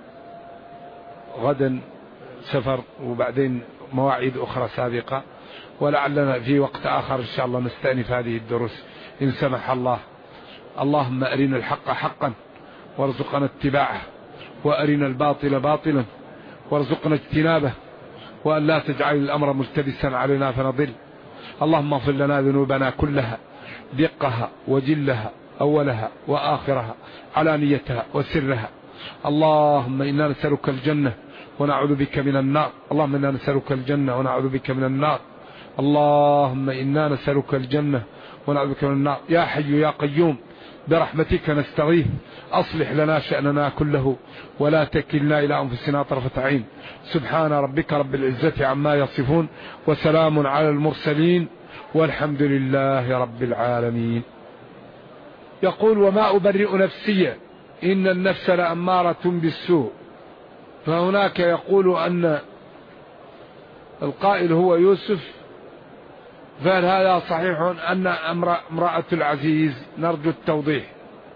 غدا سفر وبعدين مواعيد أخرى سابقة، ولعلنا في وقت آخر إن شاء الله نستأنف هذه الدروس إن سمح الله. اللهم أرنا الحق حقا وارزقنا اتباعه، وأرنا الباطل باطلا وارزقنا اجتنابه، وأن لا تجعل الأمر ملتبسا علينا فنضل. اللهم اغفر لنا ذنوبنا كلها، دقها وجلها، أولها وآخرها، علانيتها وسرها. اللهم إنا نسألك الجنة ونعوذ بك من النار. اللهم إنا نسألك الجنة ونعوذ بك من النار. اللهم إنا نسألك الجنة ونعوذ بك من النار. يا حي يا قيوم برحمتك نستغيث، أصلح لنا شأننا كله ولا تكلنا إلى أنفسنا طرفة عين. سبحان ربك رب العزة عما يصفون، وسلام على المرسلين، والحمد لله رب العالمين. يقول: وما أبرئ نفسي إن النفس لأمارة بالسوء. فهناك يقول أن القائل هو يوسف، فهل هذا صحيح أن امرأة العزيز؟ نرجو التوضيح.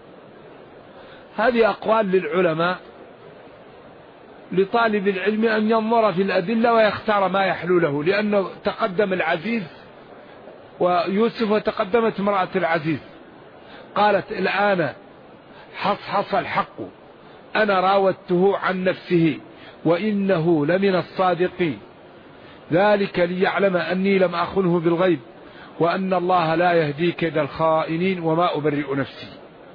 هذه أقوال للعلماء، لطالب العلم أن ينظر في الأدلة ويختار ما يحلو له، لأنه تقدم العزيز ويوسف وتقدمت امرأة العزيز. قالت: الآن حصحص الحق، أنا راودته عن نفسه وإنه لمن الصادقين، ذلك ليعلم أني لم أخنه بالغيب وأن الله لا يهدي كيد الخائنين وما أبرئ نفسي.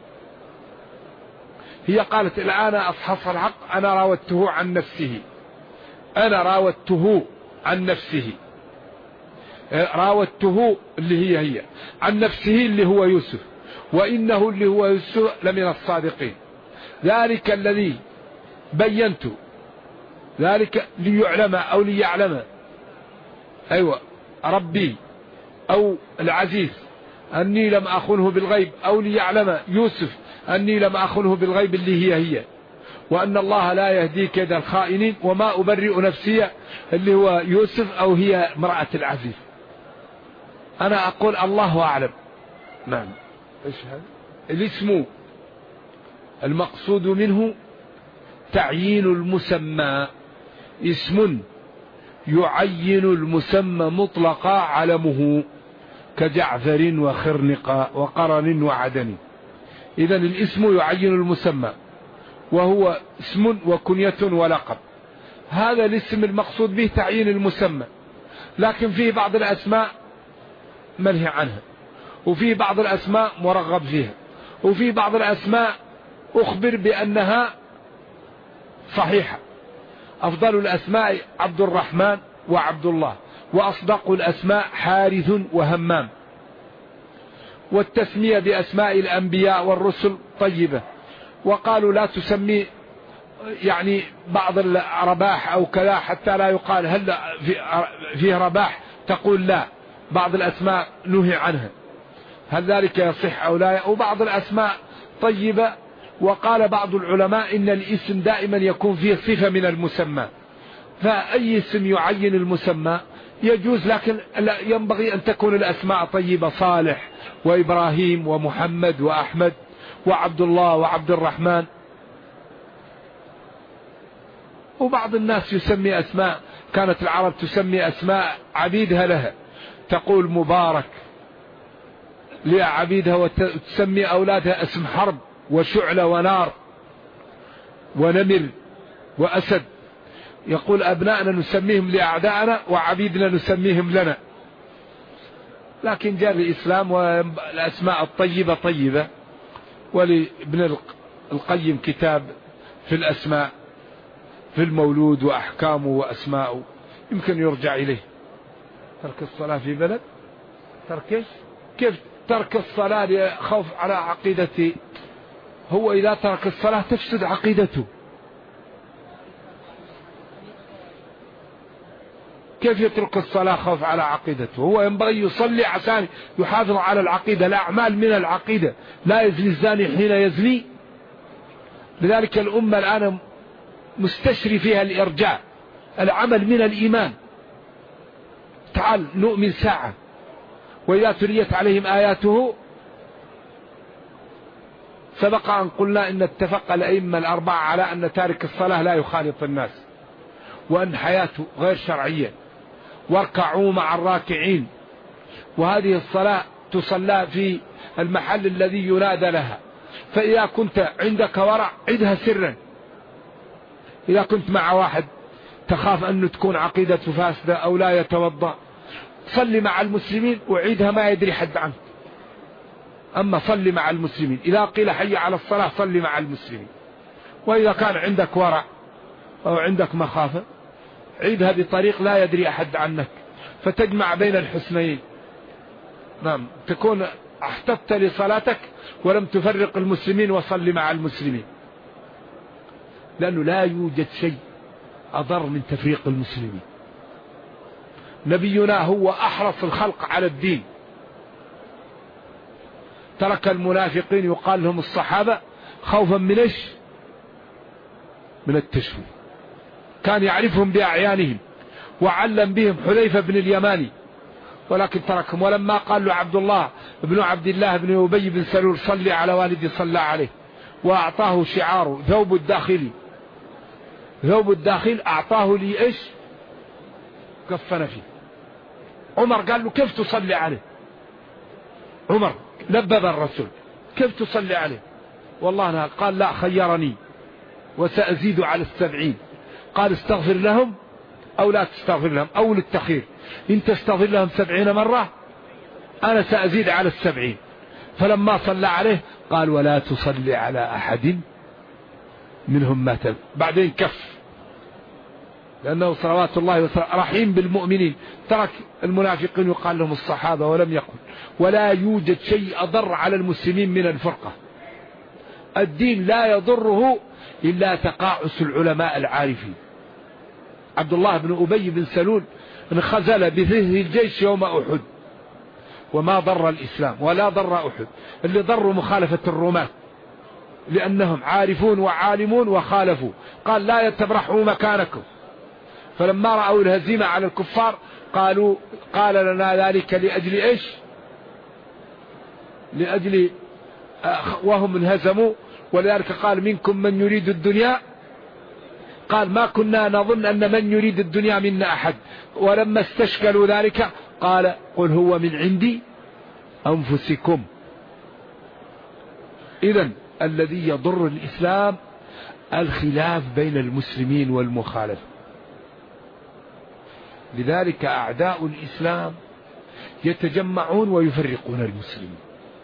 هي قالت: الآن أصحص الحق، أنا راودته عن نفسه، أنا راودته عن نفسه. راودته اللي هي عن نفسه اللي هو يوسف، وإنه اللي هو يوسف لمن الصادقين، ذلك الذي بينت، ذلك ليعلم أو ليعلم، أيوة ربي أو العزيز أني لم أخنه بالغيب، أو ليعلم يوسف أني لم أخنه بالغيب اللي هي، وأن الله لا يهدي كيد الخائنين وما أبرئ نفسي اللي هو يوسف أو هي امرأة العزيز. أنا أقول الله أعلم. نعم. إيش هذا؟ الاسم المقصود منه تعيين المسمى، اسم يعين المسمى مطلقا علمه كجعفر وخرنقة وقرن وعدن. إذن الاسم يعين المسمى وهو اسم وكنية ولقب. هذا الاسم المقصود به تعيين المسمى، لكن فيه بعض الأسماء منهي عنها، وفي بعض الأسماء مرغب فيها، وفي بعض الأسماء أخبر بأنها صحيحة. أفضل الأسماء عبد الرحمن وعبد الله، وأصدق الأسماء حارث وهمام. والتسمية بأسماء الأنبياء والرسل طيبة. وقالوا لا تسمي يعني بعض الرباح أو كذا حتى لا يقال هل فيه رباح، تقول لا، بعض الأسماء نهي عنها، هل ذلك يصح أو لا؟ وبعض الأسماء طيبة. وقال بعض العلماء إن الاسم دائما يكون فيه صفة من المسمى، فأي اسم يعين المسمى يجوز، لكن ينبغي أن تكون الأسماء طيبة، صالح وإبراهيم ومحمد وأحمد وعبد الله وعبد الرحمن. وبعض الناس يسمي أسماء، كانت العرب تسمي أسماء عبيدها لها، تقول مبارك لعبيدها، وتسمي أولادها اسم حرب وشعلة ونار ونمر وأسد. يقول أبنائنا نسميهم لأعدائنا وعبيدنا نسميهم لنا. لكن جاء الإسلام والأسماء الطيبة طيبة. ولابن القيم كتاب في الأسماء في المولود وأحكامه وأسماءه، يمكن يرجع إليه. ترك الصلاة في بلد، تركش كيف ترك الصلاة خوف على عقيدته؟ هو إذا ترك الصلاة تفسد عقيدته. كيف يترك الصلاة خوف على عقيدته؟ هو ينبغي يصلي عشان يحافظ على العقيدة. الأعمال من العقيدة، لا يزني الزاني حين يزني. لذلك الأمة الآن مستشري فيها الإرجاء، العمل من الإيمان. تعال نؤمن ساعة، وإذا تليت عليهم آياته سبق أن قلنا إن اتفق الأئمة الأربعة على أن تارك الصلاة لا يخالط الناس، وأن حياته غير شرعية، واركعوا مع الراكعين، وهذه الصلاة تصلى في المحل الذي ينادى لها. فإذا كنت عندك ورع عدها سرا، إذا كنت مع واحد تخاف أن تكون عقيدته فاسدة أو لا يتوضأ، صلي مع المسلمين وعيدها ما يدري حد عنك. أما صلي مع المسلمين، إذا قيل حي على الصلاة صلي مع المسلمين. وإذا كان عندك ورع أو عندك مخافة عيدها بطريق لا يدري أحد عنك، فتجمع بين الحسنين. نعم، تكون احتفت لصلاتك ولم تفرق المسلمين وصلي مع المسلمين، لأنه لا يوجد شيء أضر من تفريق المسلمين. نبينا هو أحرص الخلق على الدين، ترك المنافقين يقال لهم الصحابة خوفا من ايش؟ من التشويه. كان يعرفهم بأعيانهم وعلم بهم حذيفة بن اليماني، ولكن تركهم. ولما قال له عبد الله بن أبي بن سلول صلي على والدي صلى عليه، وأعطاه شعاره ثوب الداخلي، ثوب الداخل أعطاه لي إيش؟ كفن فيه. عمر قال له كيف تصلي عليه؟ عمر لبب الرسول كيف تصلي عليه؟ والله أنا قال لا، خيرني وسأزيد على 70. قال استغفر لهم أو لا تستغفر لهم، أو للتخير، إن تستغفر لهم 70 مرة أنا سأزيد على 70. فلما صلى عليه قال ولا تصلي على أحد منهم مات. بعدين كف، لأنه صلوات الله وسلامه رحيم بالمؤمنين، ترك المنافقين يقال لهم الصحابة ولم يقل. ولا يوجد شيء أضر على المسلمين من الفرقة. الدين لا يضره إلا تقاعس العلماء العارفين. عبد الله بن أبي بن سلول انخزل بذهن الجيش يوم أحد وما ضر الإسلام ولا ضر أحد. اللي ضروا مخالفة الرماة، لأنهم عارفون وعالمون وخالفوا. قال لا تبرحوا مكانكم. فلما رأوا الهزيمة على الكفار قال لنا ذلك لأجل إيش؟ لأجل وهم انهزموا. ولذلك قال منكم من يريد الدنيا، قال ما كنا نظن أن من يريد الدنيا منا أحد. ولما استشكلوا ذلك قال قل هو من عندي أنفسكم. إذن الذي يضر الإسلام الخلاف بين المسلمين والمخالفة. لذلك أعداء الإسلام يتجمعون ويفرقون المسلمين.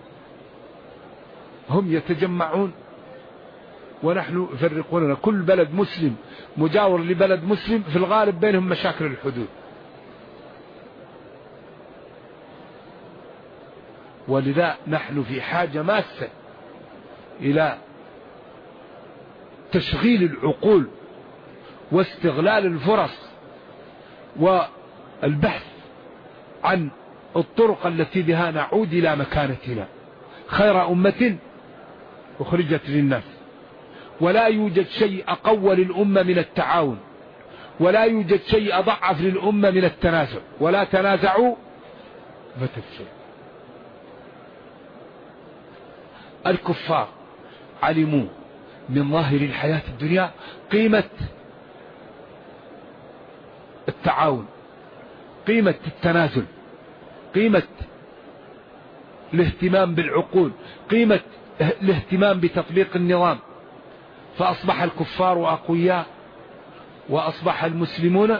هم يتجمعون ونحن يفرقوننا. كل بلد مسلم مجاور لبلد مسلم في الغالب بينهم مشاكل الحدود. ولذا نحن في حاجة ماسة إلى تشغيل العقول واستغلال الفرص والبحث عن الطرق التي بها نعود إلى مكانتنا خير أمة أخرجت للناس. ولا يوجد شيء أقوى للأمة من التعاون، ولا يوجد شيء أضعف للأمة من التنازع. ولا تنازعوا فتفشلوا. الكفار علموا من ظاهر الحياة الدنيا قيمة التعاون، قيمة التنازل، قيمة الاهتمام بالعقول، قيمة الاهتمام بتطبيق النظام. فأصبح الكفار أقوياء وأصبح المسلمون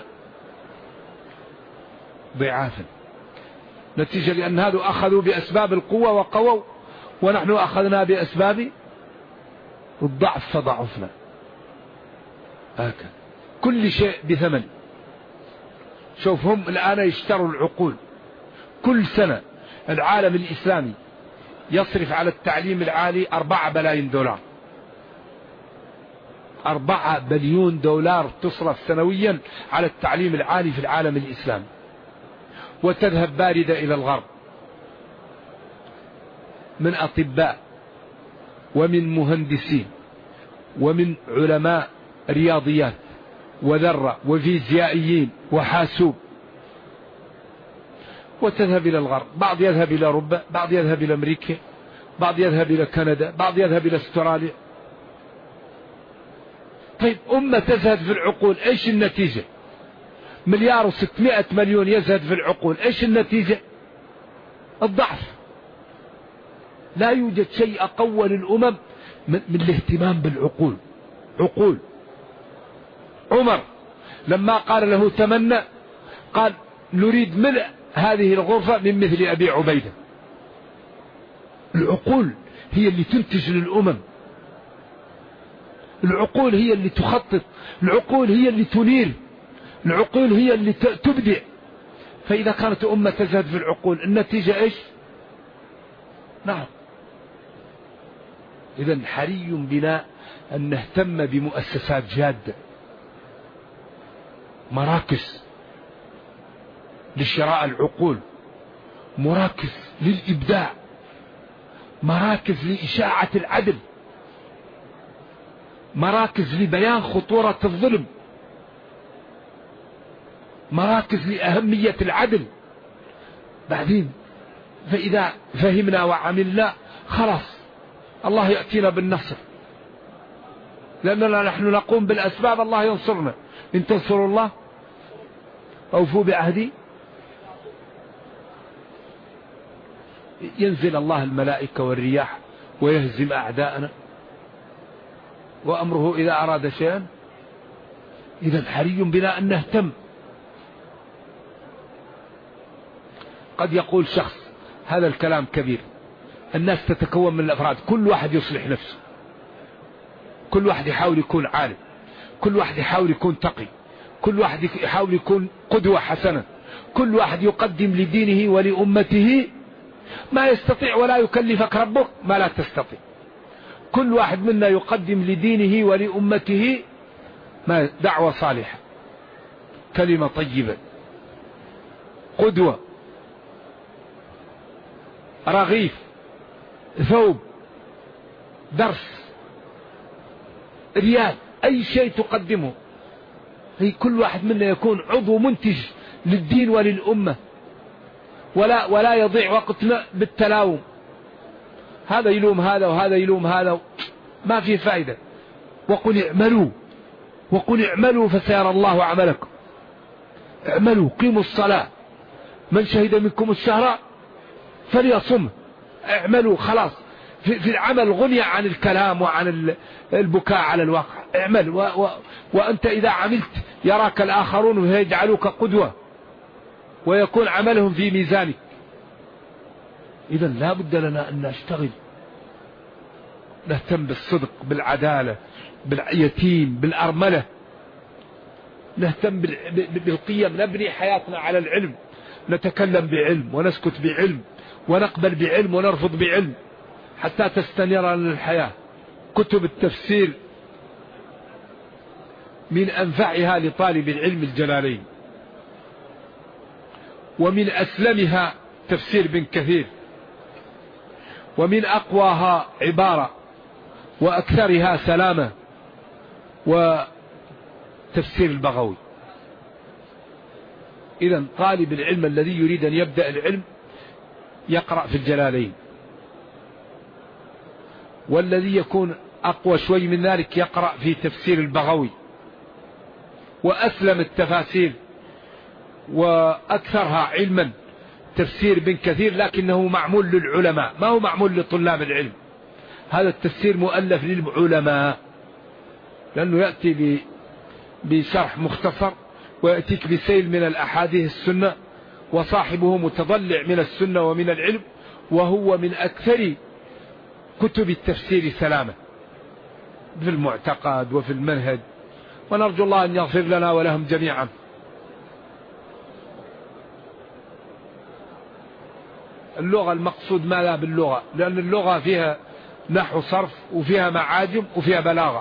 ضعافا، نتيجة لأن هذا أخذوا بأسباب القوة وقووا، ونحن أخذنا بأسباب الضعف فضعفنا. هكذا كل شيء بثمن. شوف هم الآن يشتروا العقول. كل سنة العالم الإسلامي يصرف على التعليم العالي 4 بلايين دولار. 4 بليون دولار تصرف سنويا على التعليم العالي في العالم الإسلامي، وتذهب باردة إلى الغرب من أطباء ومن مهندسين ومن علماء رياضيات وذرة وفيزيائيين وحاسوب، وتذهب إلى الغرب. بعض يذهب إلى أوروبا، بعض يذهب إلى أمريكا، بعض يذهب إلى كندا، بعض يذهب إلى استراليا. طيب أمة تزهد في العقول، إيش النتيجة؟ 1,600,000,000 يزهد في العقول، إيش النتيجة؟ الضعف. لا يوجد شيء أقوى للأمم من الاهتمام بالعقول. عقول. عمر لما قال له تمنى قال نريد ملء هذه الغرفة من مثل أبي عبيدة. العقول هي اللي تنتج للأمم، العقول هي اللي تخطط، العقول هي اللي تنير، العقول هي اللي تبدع. فإذا كانت أمة تزهد في العقول النتيجة إيش؟ نعم. إذن حري بنا أن نهتم بمؤسسات جادة، مراكز لشراء العقول، مراكز للإبداع، مراكز لإشاعة العدل، مراكز لبيان خطورة الظلم، مراكز لأهمية العدل. بعدين فإذا فهمنا وعملنا خلاص الله يأتينا بالنصر، لأننا نحن نقوم بالأسباب الله ينصرنا. إن تنصروا الله أوفوا بعهدي. ينزل الله الملائكة والرياح ويهزم أعداءنا، وأمره إذا أراد شيئا. إذن حري بنا أن نهتم. قد يقول شخص هذا الكلام كبير، الناس تتكون من الأفراد، كل واحد يصلح نفسه، كل واحد يحاول يكون عالم، كل واحد يحاول يكون تقي، كل واحد يحاول يكون قدوة حسنة، كل واحد يقدم لدينه ولأمته ما يستطيع، ولا يكلفك ربك ما لا تستطيع. كل واحد منا يقدم لدينه ولأمته ما دعوة صالحة، كلمة طيبة، قدوة، رغيف، ثوب، درس، ريال، أي شيء تقدمه. هي كل واحد منا يكون عضو منتج للدين وللأمة، ولا يضيع وقتنا بالتلاوم، هذا يلوم هذا وهذا يلوم هذا، ما في فائدة. وقل اعملوا فسيرى الله عملكم. اعملوا، قيموا الصلاة، من شهد منكم الشهر فليصم. اعملوا، خلاص في العمل غني عن الكلام وعن البكاء على الواقع. اعمل وأنت إذا عملت يراك الآخرون ويجعلوك قدوة ويكون عملهم في ميزانك. إذن لا بد لنا أن نشتغل، نهتم بالصدق، بالعدالة، باليتيم، بالأرملة، نهتم بالقيم، نبني حياتنا على العلم، نتكلم بعلم ونسكت بعلم ونقبل بعلم ونرفض بعلم حتى تستنير لنا الحياة. كتب التفسير من أنفعها لطالب العلم الجلالين، ومن أسلمها تفسير ابن كثير، ومن أقواها عبارة وأكثرها سلامة وتفسير البغوي. إذن طالب العلم الذي يريد أن يبدأ العلم يقرأ في الجلالين، والذي يكون أقوى شوي من ذلك يقرأ في تفسير البغوي. وأسلم التفاسير وأكثرها علما تفسير ابن كثير، لكنه معمول للعلماء، ما هو معمول لطلاب العلم. هذا التفسير مؤلف للعلماء، لأنه يأتي بشرح مختصر ويأتيك بسيل من الأحاديث السنة، وصاحبه متضلع من السنة ومن العلم، وهو من أكثر كتب التفسير سلامة في المعتقد وفي المنهج. ونرجو الله أن يغفر لنا ولهم جميعا. اللغة المقصود ماذا باللغة؟ لأن اللغة فيها نحو صرف وفيها معاجم وفيها بلاغة.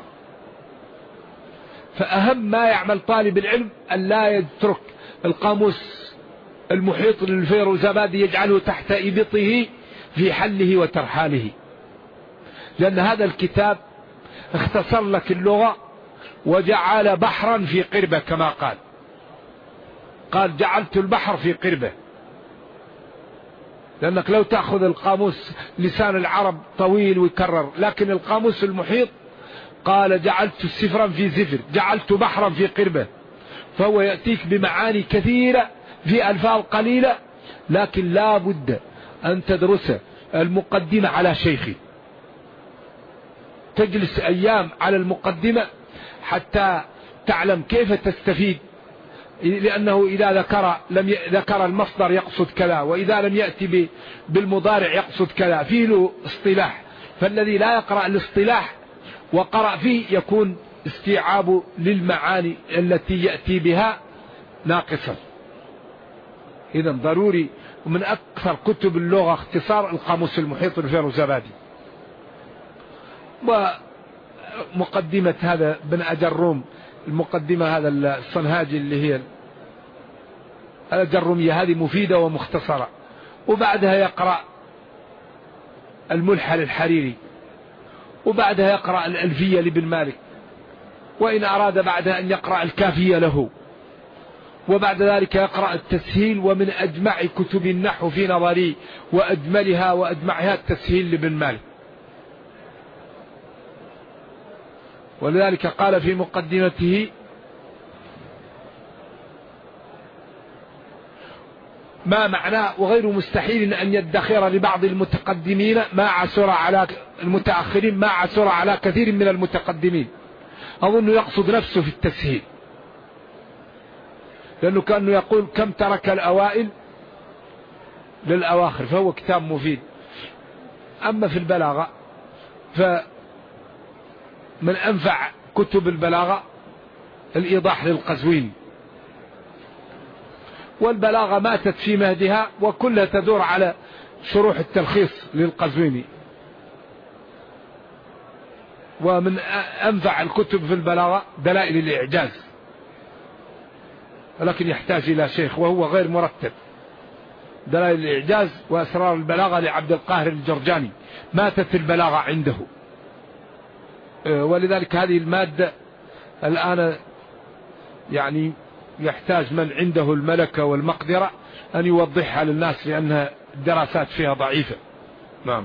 فأهم ما يعمل طالب العلم أن لا يترك القاموس المحيط للفيروزابادي يجعله تحت إبطه في حله وترحاله، لأن هذا الكتاب اختصر لك اللغة وجعل بحرا في قربة، كما قال جعلت البحر في قربة. لأنك لو تأخذ القاموس لسان العرب طويل ويكرر، لكن القاموس المحيط قال جعلت سفرا في زفر، جعلت بحرا في قربة، فهو يأتيك بمعاني كثيرة في ألفاظ قليلة، لكن لا بد أن تدرس المقدمة على شيخي، تجلس أيام على المقدمة حتى تعلم كيف تستفيد، لأنه إذا ذكر المصدر يقصد كذا، وإذا لم يأتي بالمضارع يقصد كذا، فيه له اصطلاح، فالذي لا يقرأ الاصطلاح وقرأ فيه يكون استيعاب للمعاني التي يأتي بها ناقصا. إذا ضروري، ومن أكثر كتب اللغة اختصار القاموس المحيط للفيروزابادي. ومقدمة هذا بن أجروم، المقدمة هذا الصنهاجي اللي هي الأجرومية، هذه مفيدة ومختصرة. وبعدها يقرأ الملحة للحريري، وبعدها يقرأ الألفية لابن مالك، وإن أراد بعدها أن يقرأ الكافية له، وبعد ذلك يقرأ التسهيل. ومن أجمع كتب النحو في نظري وأجملها وأجمعها التسهيل لابن مالك. ولذلك قال في مقدمته: ما معناه وغير مستحيل أن يدخر لبعض المتقدمين ما عسر على المتأخرين ما عسر على كثير من المتقدمين. أظن يقصد نفسه في التسهيل، لأنه كأنه يقول كم ترك الأوائل للأواخر، فهو كتاب مفيد. أما في البلاغة فمن أنفع كتب البلاغة الإيضاح للقزويني، والبلاغة ماتت في مهدها وكلها تدور على شروح التلخيص للقزويني. ومن أنفع الكتب في البلاغة دلائل الإعجاز، ولكن يحتاج إلى شيخ وهو غير مرتب. دلائل الإعجاز وأسرار البلاغة لعبد القاهر الجرجاني، ماتت البلاغة عنده. ولذلك هذه المادة الآن يعني يحتاج من عنده الملكة والمقدرة أن يوضحها للناس، لأنها الدراسات فيها ضعيفة. نعم،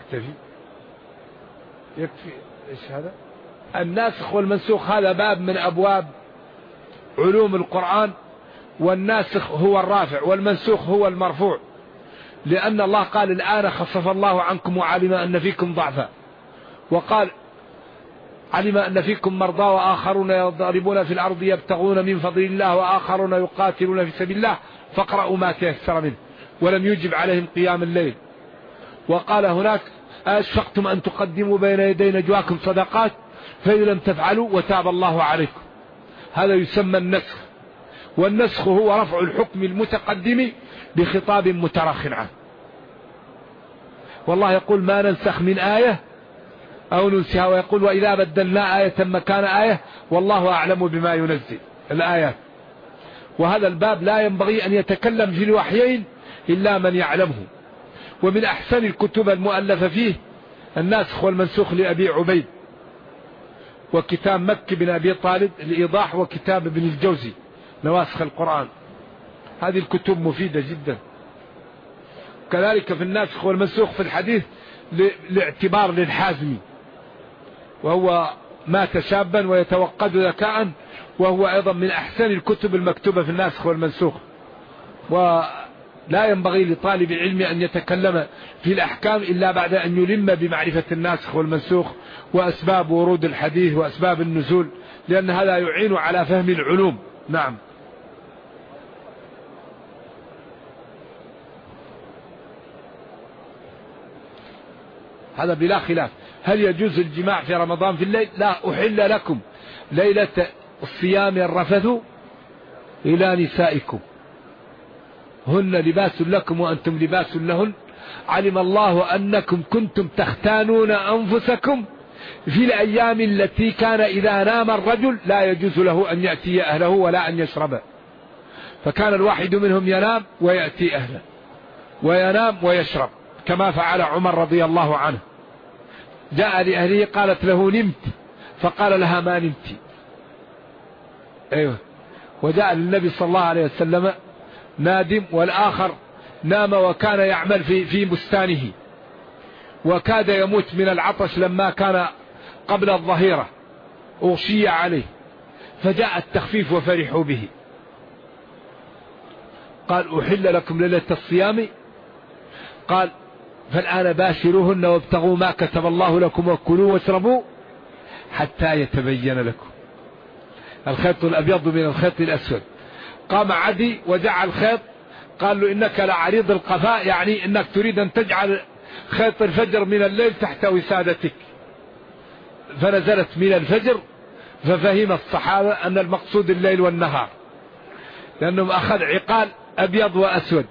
يكفي. إيش هذا؟ الناسخ والمنسوخ هذا باب من أبواب علوم القرآن، والناسخ هو الرافع والمنسوخ هو المرفوع، لأن الله قال الآن خفف الله عنكم وعلم أن فيكم ضعفا، وقال علم أن فيكم مرضى وآخرون يضربون في الأرض يبتغون من فضل الله وآخرون يقاتلون في سبيل الله فاقرأوا ما تيسر منه، ولم يجب عليهم قيام الليل. وقال هناك أشفقتم أن تقدموا بين يدي نجواكم صدقات فإن لم تفعلوا وتاب الله عليكم. هذا يسمى النسخ، والنسخ هو رفع الحكم المتقدم بخطاب متراخٍ عنه. والله يقول ما ننسخ من آية أو ننسها، ويقول وإذا بدلنا آية مكان آية والله أعلم بما ينزل الآيات. وهذا الباب لا ينبغي أن يتكلم في الوحيين إلا من يعلمه. ومن أحسن الكتب المؤلفة فيه الناسخ والمنسوخ لأبي عبيد، وكتاب مكي بن أبي طالب الإيضاح، وكتاب ابن الجوزي نواسخ القرآن. هذه الكتب مفيدة جدا. كذلك في الناسخ والمنسوخ في الحديث لاعتبار للحازمي، وهو مات شابا ويتوقد ذكاء، وهو أيضا من أحسن الكتب المكتوبة في الناسخ والمنسوخ. ولا ينبغي لطالب العلم أن يتكلم في الأحكام إلا بعد أن يلم بمعرفة الناسخ والمنسوخ وأسباب ورود الحديث وأسباب النزول، لأن هذا يعين على فهم العلوم. نعم. هذا بلا خلاف. هل يجوز الجماع في رمضان في الليل؟ لا. أحل لكم ليلة الصيام الرفث إلى نسائكم هن لباس لكم وأنتم لباس لهن، علم الله أنكم كنتم تختانون أنفسكم في الأيام التي كان إذا نام الرجل لا يجوز له أن يأتي أهله ولا أن يشرب، فكان الواحد منهم ينام ويأتي أهله، وينام ويشرب، كما فعل عمر رضي الله عنه. جاء لأهله قالت له نمت، فقال لها ما نمت. أيوة. وجاء للنبي صلى الله عليه وسلم نادم، والآخر نام وكان يعمل في بستانه، وكاد يموت من العطش لما كان قبل الظهيرة، أغشي عليه، فجاء التخفيف وفرحوا به. قال أحل لكم ليلة الصيام، قال فالآن باشروهن وابتغوا ما كتب الله لكم وكلوا واشربوا حتى يتبين لكم الخيط الأبيض من الخيط الأسود. قام عدي وجعل الخيط، قال له إنك لعريض القفاء، يعني إنك تريد أن تجعل خيط الفجر من الليل تحت وسادتك. فنزلت من الفجر، ففهم الصحابة أن المقصود الليل والنهار، لأنهم أخذ عقال أبيض وأسود،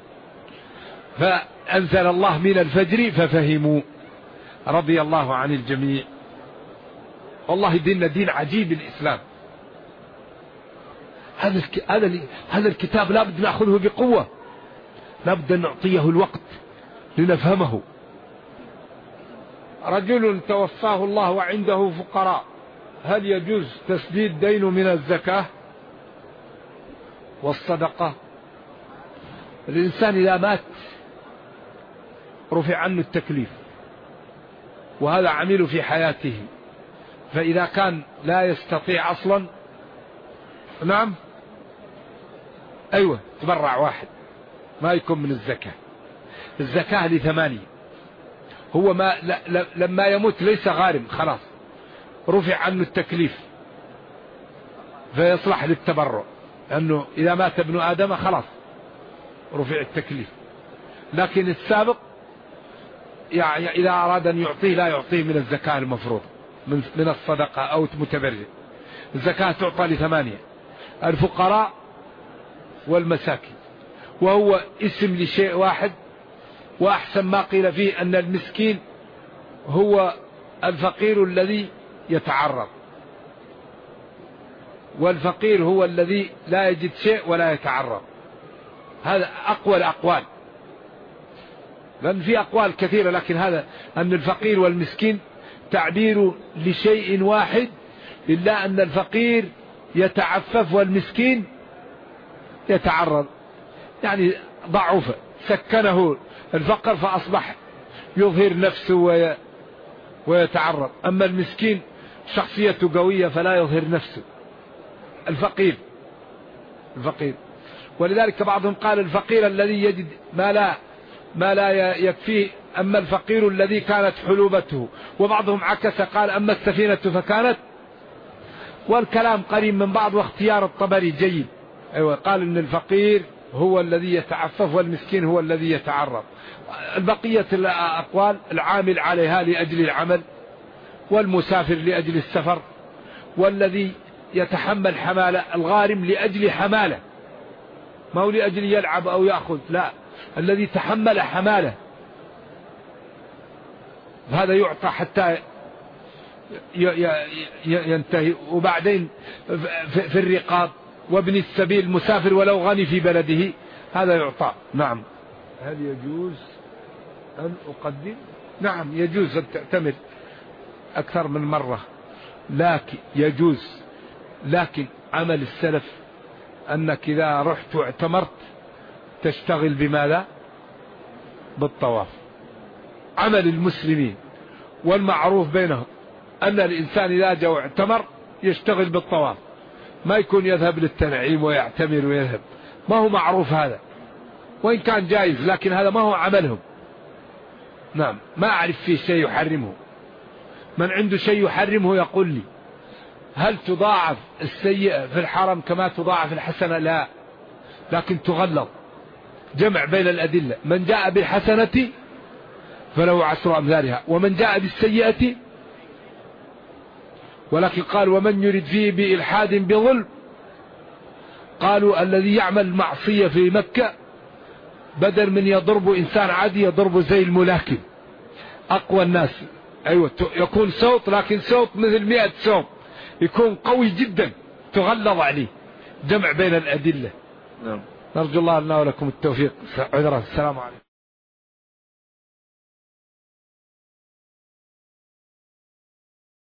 فأنزل الله من الفجر ففهموا. رضي الله عن الجميع. والله ديننا دين عجيب الإسلام. هذا الكتاب لابد نأخذه بقوة، لابد أن نعطيه الوقت لنفهمه. رجل توفاه الله وعنده فقراء، هل يجوز تسديد دينه من الزكاة والصدقة؟ الإنسان إذا مات رفع عنه التكليف، وهذا عمله في حياته، فإذا كان لا يستطيع أصلا، نعم أيوة، تبرع واحد ما يكون من الزكاة. الزكاة ل8، هو ما لما يموت ليس غارم، خلاص رفع عنه التكليف فيصلح للتبرع، لأنه إذا مات ابن آدم خلاص رفع التكليف. لكن السابق يعني إذا أراد أن يعطيه لا يعطيه من الزكاة المفروض، من الصدقة أو متبرع. الزكاة تعطى ل8: الفقراء والمساكين، وهو اسم لشيء واحد. وأحسن ما قيل فيه أن المسكين هو الفقير الذي يتعرض، والفقير هو الذي لا يجد شيء ولا يتعرض. هذا أقوى الأقوال، لأن في أقوال كثيرة، لكن هذا أن الفقير والمسكين تعبير لشيء واحد، إلا أن الفقير يتعفف والمسكين يتعرض، يعني ضعف، سكنه الفقر فأصبح يظهر نفسه ويتعرض. أما المسكين شخصيته قوية فلا يظهر نفسه. الفقير ولذلك بعضهم قال الفقير الذي يجد ما لا يكفيه، أما الفقير الذي كانت حلوبته. وبعضهم عكس قال أما السفينة فكانت. والكلام قريب من بعض، واختيار الطبري جيد. أيوة، قال إن الفقير هو الذي يتعفف والمسكين هو الذي يتعرض. البقية الأقوال: العامل عليها لأجل العمل، والمسافر لأجل السفر، والذي يتحمل حمالة، الغارم لأجل حمالة، ما هو لأجل يلعب أو يأخذ، لا، الذي تحمل حمالة هذا يعطى حتى ينتهي. وبعدين في الرقاب، وابن السبيل مسافر ولو غني في بلده هذا يعطى. نعم. هل يجوز أن أقدم؟ نعم يجوز أن تعتمر أكثر من مرة، لكن يجوز، لكن عمل السلف أنك إذا رحت واعتمرت تشتغل بماذا؟ بالطواف. عمل المسلمين والمعروف بينهم أن الإنسان إذا جاء واعتمر يشتغل بالطواف، ما يكون يذهب للتنعيم ويعتمر ويذهب، ما هو معروف هذا، وإن كان جائز لكن هذا ما هو عملهم. نعم، ما أعرف فيه شيء يحرمه. من عنده شيء يحرمه يقول لي. هل تضاعف السيئة في الحرم كما تضاعف الحسنة؟ لا، لكن تغلظ. جمع بين الأدلة: من جاء بالحسنة فله 10 أمثالها، ومن جاء بالسيئة. ولكن قال: ومن يرد فيه بإلحاد بظلم، قالوا الذي يعمل معصية في مكة بدل من يضرب إنسان عادي يضرب زي الملاكم أقوى الناس. أيوة، يكون صوت، لكن صوت مثل 100 صوت، يكون قوي جدا تغلظ عليه. جمع بين الأدلة. نرجو الله لنا ولكم التوفيق. السلام عليكم.